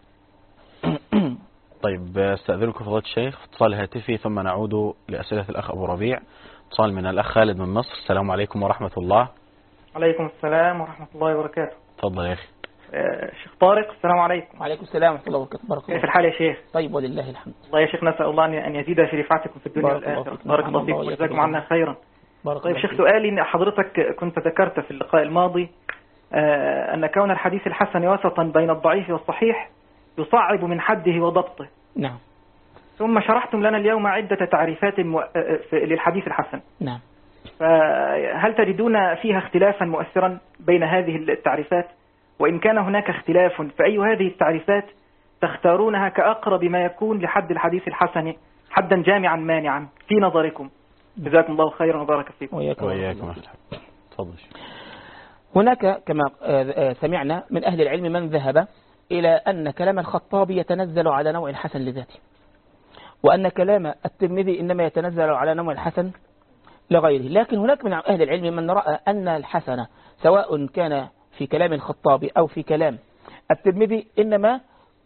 طيب، استأذنكم فضيلة الشيخ اتصال هاتفي ثم نعود لأسئلة الأخ أبو ربيع. اتصال من الأخ خالد من مصر. السلام عليكم ورحمة الله. عليكم السلام ورحمة الله وبركاته. تفضل يا أخي. شيخ طارق، السلام عليكم. وعليكم السلام ورحمة الله وبركاته. بارك الله. كيف الحال يا شيخ؟ طيب ولله الحمد. الله يا شيخ، نسأل الله أن يزيد في رفعتكم في الدنيا والآخرة. بارك الله فيكم وجزاكم عنا خيرا. طيب شيخ، سؤالي: حضرتك كنت ذكرت في اللقاء الماضي أن كون الحديث الحسن وسطا بين الضعيف والصحيح يصعب من حده وضبطه. نعم. ثم شرحتم لنا اليوم عدة تعريفات للحديث الحسن. نعم. فهل تجدون فيها اختلافا مؤثرا بين هذه التعريفات؟ وإن كان هناك اختلاف فأي هذه التعريفات تختارونها كأقرب ما يكون لحد الحديث الحسن حدا جامعا مانعا في نظركم؟ جزاكم الله خيرا وبارك فيكم. وإياكم. تفضل. هناك كما سمعنا من أهل العلم من ذهب إلى أن كلام الخطابي يتنزل على نوع الحسن لذاته، وأن كلام الترمذي إنما يتنزل على نوع الحسن لغيره. لكن هناك من أهل العلم من رأى أن الحسن سواء كان في كلام الخطابي أو في كلام الترمذي إنما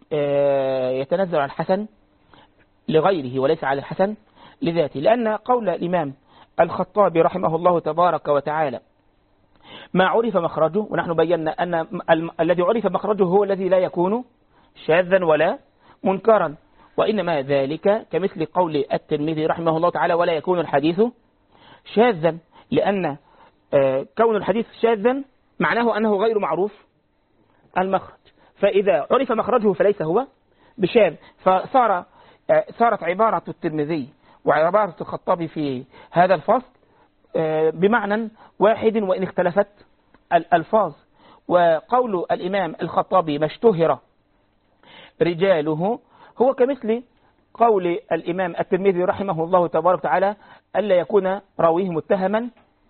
يتنزل على الحسن لغيره وليس على الحسن لذاته، لأن قول الإمام الخطابي رحمه الله تبارك وتعالى: ما عرف مخرجه، ونحن بينا أن الذي عرف مخرجه هو الذي لا يكون شاذا ولا منكرا، وإنما ذلك كمثل قول الترمذي رحمه الله تعالى: ولا يكون الحديث شاذا، لأن كون الحديث شاذا معناه أنه غير معروف المخرج، فإذا عرف مخرجه فليس هو بشاذ. فصارت عبارة الترمذي وعبارة الخطابي في هذا الفصل بمعنى واحد وإن اختلفت الألفاظ. وقول الإمام الخطابي ما اشتهر رجاله هو كمثل قول الإمام الترمذي رحمه الله تبارك وتعالى: ألا يكون راويه متهما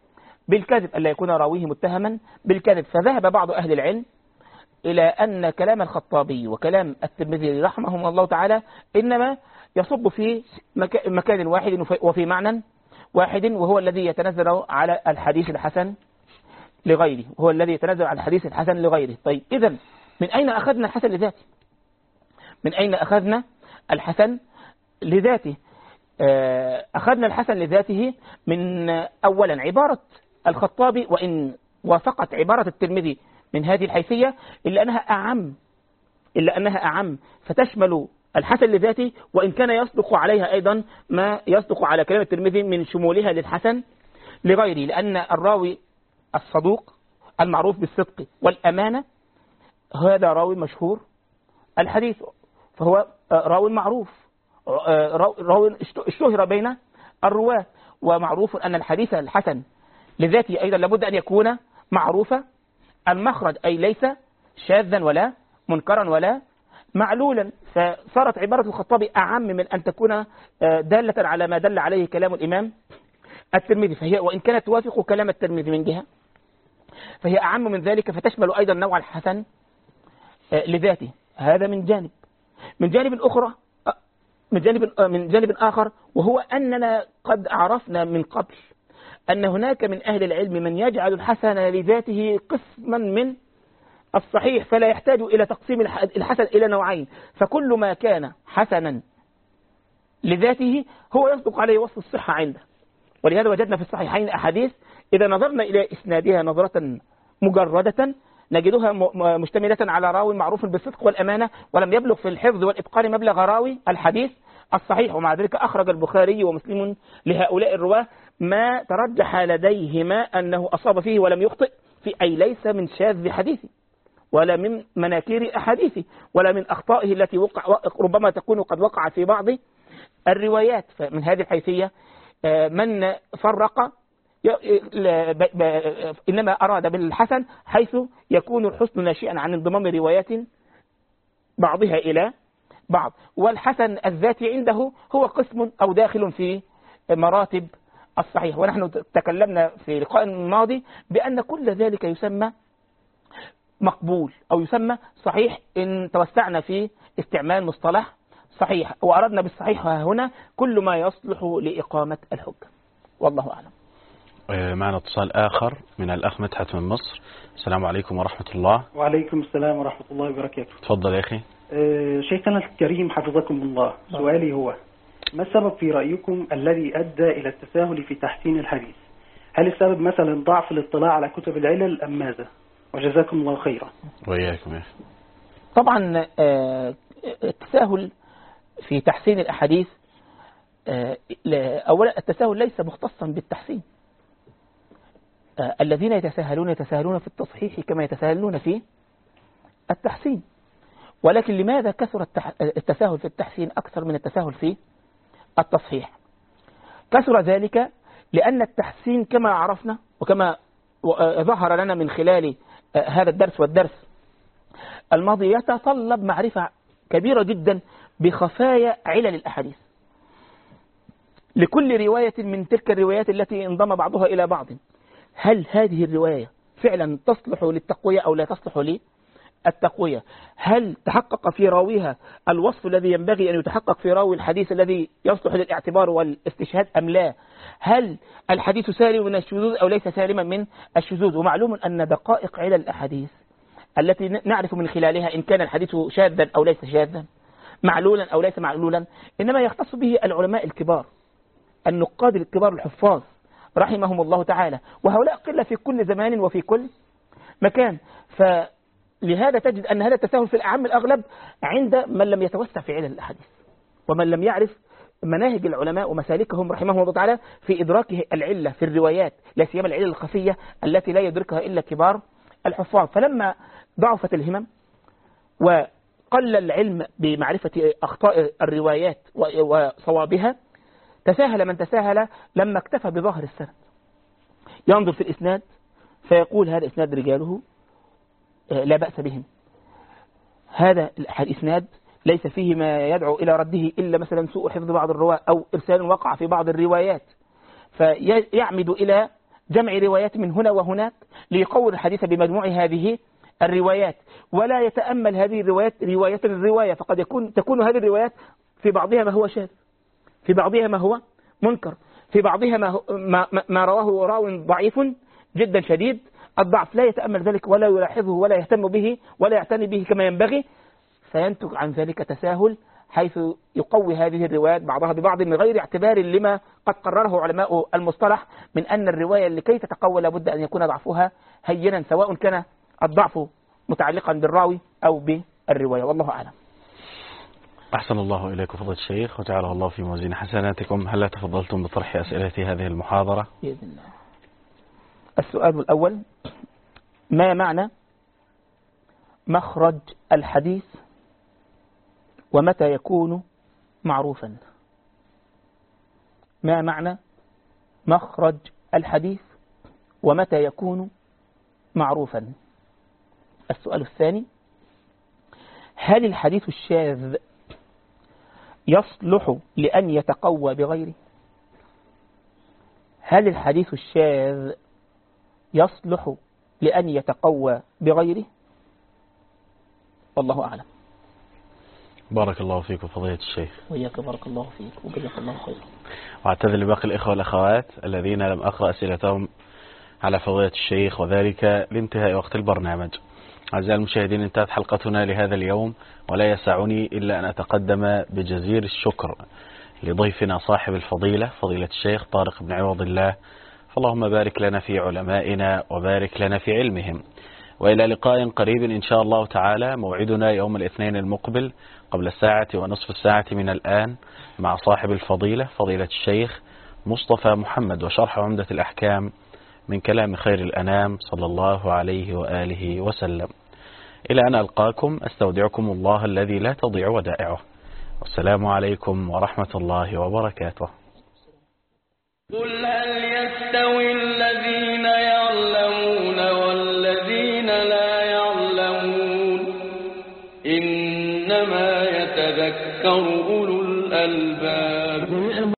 بالكذب. فذهب بعض أهل العلم إلى أن كلام الخطابي وكلام الترمذي رحمهم الله تعالى إنما يصب في مكان واحد وفي معنى واحد، وهو الذي يتنزل على الحديث الحسن لغيره. طيب إذن من أين أخذنا الحسن لذاته؟ أخذنا الحسن لذاته من أولا عبارة الخطابي، وإن وافقت عبارة الترمذي من هذه الحيثية إلا أنها أعم فتشمل الحسن لذاته، وإن كان يصدق عليها أيضا ما يصدق على كلام الترمذي من شمولها للحسن لغيره، لأن الراوي الصدوق المعروف بالصدق والأمانة هذا راوي مشهور الحديث، فهو راوي معروف راوي اشتهر بين الرواة. ومعروف أن الحديث الحسن لذاته أيضا لابد أن يكون معروف المخرج، أي ليس شاذا ولا منكرا ولا معلولا. فصارت عبارة الخطابي أعم من أن تكون دالة على ما دل عليه كلام الإمام الترمذي، فهي وإن كانت توافق كلام الترمذي من جهة فهي أعم من ذلك، فتشمل أيضا نوع الحسن لذاته. هذا من جانب. من جانب آخر، وهو أننا قد عرفنا من قبل أن هناك من أهل العلم من يجعل الحسن لذاته قسما من الصحيح، فلا يحتاج إلى تقسيم الحسن إلى نوعين، فكل ما كان حسنا لذاته هو يصدق عليه وصف الصحة عنده. ولهذا وجدنا في الصحيحين أحاديث إذا نظرنا إلى إسنادها نظرة مجردة نجدها مشتملة على راوي معروف بالصدق والأمانة ولم يبلغ في الحفظ والإتقان مبلغ راوي الحديث الصحيح، ومع ذلك أخرج البخاري ومسلم لهؤلاء الرواة ما ترجح لديهما أنه أصاب فيه ولم يخطئ في، أي ليس من شاذ حديثه ولا من مناكير أحاديثه ولا من أخطائه التي ربما تكون قد وقع في بعض الروايات. فمن هذه الحيثية من فرق إنما أراد بالحسن حيث يكون الحسن ناشئا عن انضمام روايات بعضها إلى بعض، والحسن الذاتي عنده هو قسم أو داخل في مراتب الصحيح. ونحن تكلمنا في لقاء ماضي بأن كل ذلك يسمى مقبول أو يسمى صحيح إن توسعنا في استعمال مصطلح صحيح، وأردنا بالصحيح هنا كل ما يصلح لإقامة الحجة. والله أعلم. معنا اتصال آخر من الأخ مدحت من مصر. السلام عليكم ورحمة الله. وعليكم السلام ورحمة الله وبركاته. تفضل يا أخي. شيخنا الكريم حفظكم الله، سؤالي هو: ما السبب في رأيكم الذي أدى إلى التساهل في تحسين الحديث؟ هل السبب مثلا ضعف الاطلاع على كتب العلل أم ماذا؟ وجزاكم الله خيرا. وإياكم يا أخي. طبعا التساهل في تحسين الأحاديث، أولا التساهل ليس مختصا بالتحسين. الذين يتساهلون في التصحيح كما يتساهلون في التحسين، ولكن لماذا كثر التساهل في التحسين أكثر من التساهل في التصحيح؟ كثر ذلك لأن التحسين كما عرفنا وكما ظهر لنا من خلال هذا الدرس والدرس الماضي يتطلب معرفة كبيرة جدا بخفايا علل الأحاديث لكل رواية من تلك الروايات التي انضم بعضها إلى بعض. هل هذه الرواية فعلا تصلح للتقوية أو لا تصلح للتقوية؟ هل تحقق في راويها الوصف الذي ينبغي أن يتحقق في راوي الحديث الذي يصلح للاعتبار والاستشهاد أم لا؟ هل الحديث سالم من الشذوذ أو ليس سالما من الشذوذ؟ ومعلوم أن دقائق علل الأحاديث التي نعرف من خلالها إن كان الحديث شاذا أو ليس شاذا، معلولا أو ليس معلولا، إنما يختص به العلماء الكبار النقاد الكبار الحفاظ رحمهم الله تعالى، وهؤلاء قلة في كل زمان وفي كل مكان. فلهذا تجد أن هذا التساهل في الأعم الأغلب عند من لم يتوسع في علل الأحاديث ومن لم يعرف مناهج العلماء ومسالكهم رحمهم الله تعالى في إدراك العلة في الروايات، لا سيما العلة الخفية التي لا يدركها إلا كبار الحفاظ. فلما ضعفت الهمم وقل العلم بمعرفة أخطاء الروايات وصوابها، تساهل من تساهل لما اكتفى بظاهر السند، ينظر في الإسناد فيقول هذا إسناد رجاله لا بأس بهم، هذا الإسناد ليس فيه ما يدعو إلى رده إلا مثلا سوء حفظ بعض الرواة أو إرسال وقع في بعض الروايات، فيعمد إلى جمع روايات من هنا وهناك ليقوي الحديث بمجموع هذه الروايات، ولا يتأمل هذه الروايات رواية، فقد تكون هذه الروايات في بعضها ما هو شاذ، في بعضها ما هو منكر، في بعضها ما رواه راو ضعيف جدا شديد الضعف، لا يتأمل ذلك ولا يلاحظه ولا يهتم به ولا يعتني به كما ينبغي، فينتج عن ذلك تساهل حيث يقوي هذه الروايات بعضها ببعض من غير اعتبار لما قد قرره علماء المصطلح من أن الرواية لكي تتقوى لابد أن يكون ضعفها هينا، سواء كان الضعف متعلقا بالراوي أو بالرواية. والله أعلم. أحسن الله إليكم فضيلة الشيخ وجعله الله في موازين حسناتكم. هل تفضلتم بطرح أسئلة هذه المحاضرة؟ بإذن الله. السؤال الأول: ما معنى مخرج الحديث ومتى يكون معروفا. ما معنى مخرج الحديث ومتى يكون معروفا؟ السؤال الثاني: هل الحديث الشاذ يصلح لأن يتقوى بغيره؟ هل الحديث الشاذ يصلح لأن يتقوى بغيره؟ والله أعلم. بارك الله فيك فضيلة الشيخ. وإياك بارك الله فيك وجزاك الله خيرا. واعتذر لباقي الإخوة والأخوات الذين لم أقرأ أسئلتهم على فضيلة الشيخ، وذلك لانتهاء وقت البرنامج. أعزائي المشاهدين، انتهت حلقتنا لهذا اليوم، ولا يسعني إلا أن أتقدم بجزيل الشكر لضيفنا صاحب الفضيلة فضيلة الشيخ طارق بن عوض الله، فاللهم بارك لنا في علمائنا وبارك لنا في علمهم. وإلى لقاء قريب إن شاء الله تعالى. موعدنا يوم الاثنين المقبل قبل 1:30 ساعة من الآن مع صاحب الفضيلة فضيلة الشيخ مصطفى محمد، وشرح عمدة الأحكام من كلام خير الأنام صلى الله عليه وآله وسلم. إلى أن ألقاكم أستودعكم الله الذي لا تضيع ودائعه، والسلام عليكم ورحمة الله وبركاته. قل هل يستوي الذين يعلمون والذين لا يعلمون؟ إنما يتذكر أولو الألباب.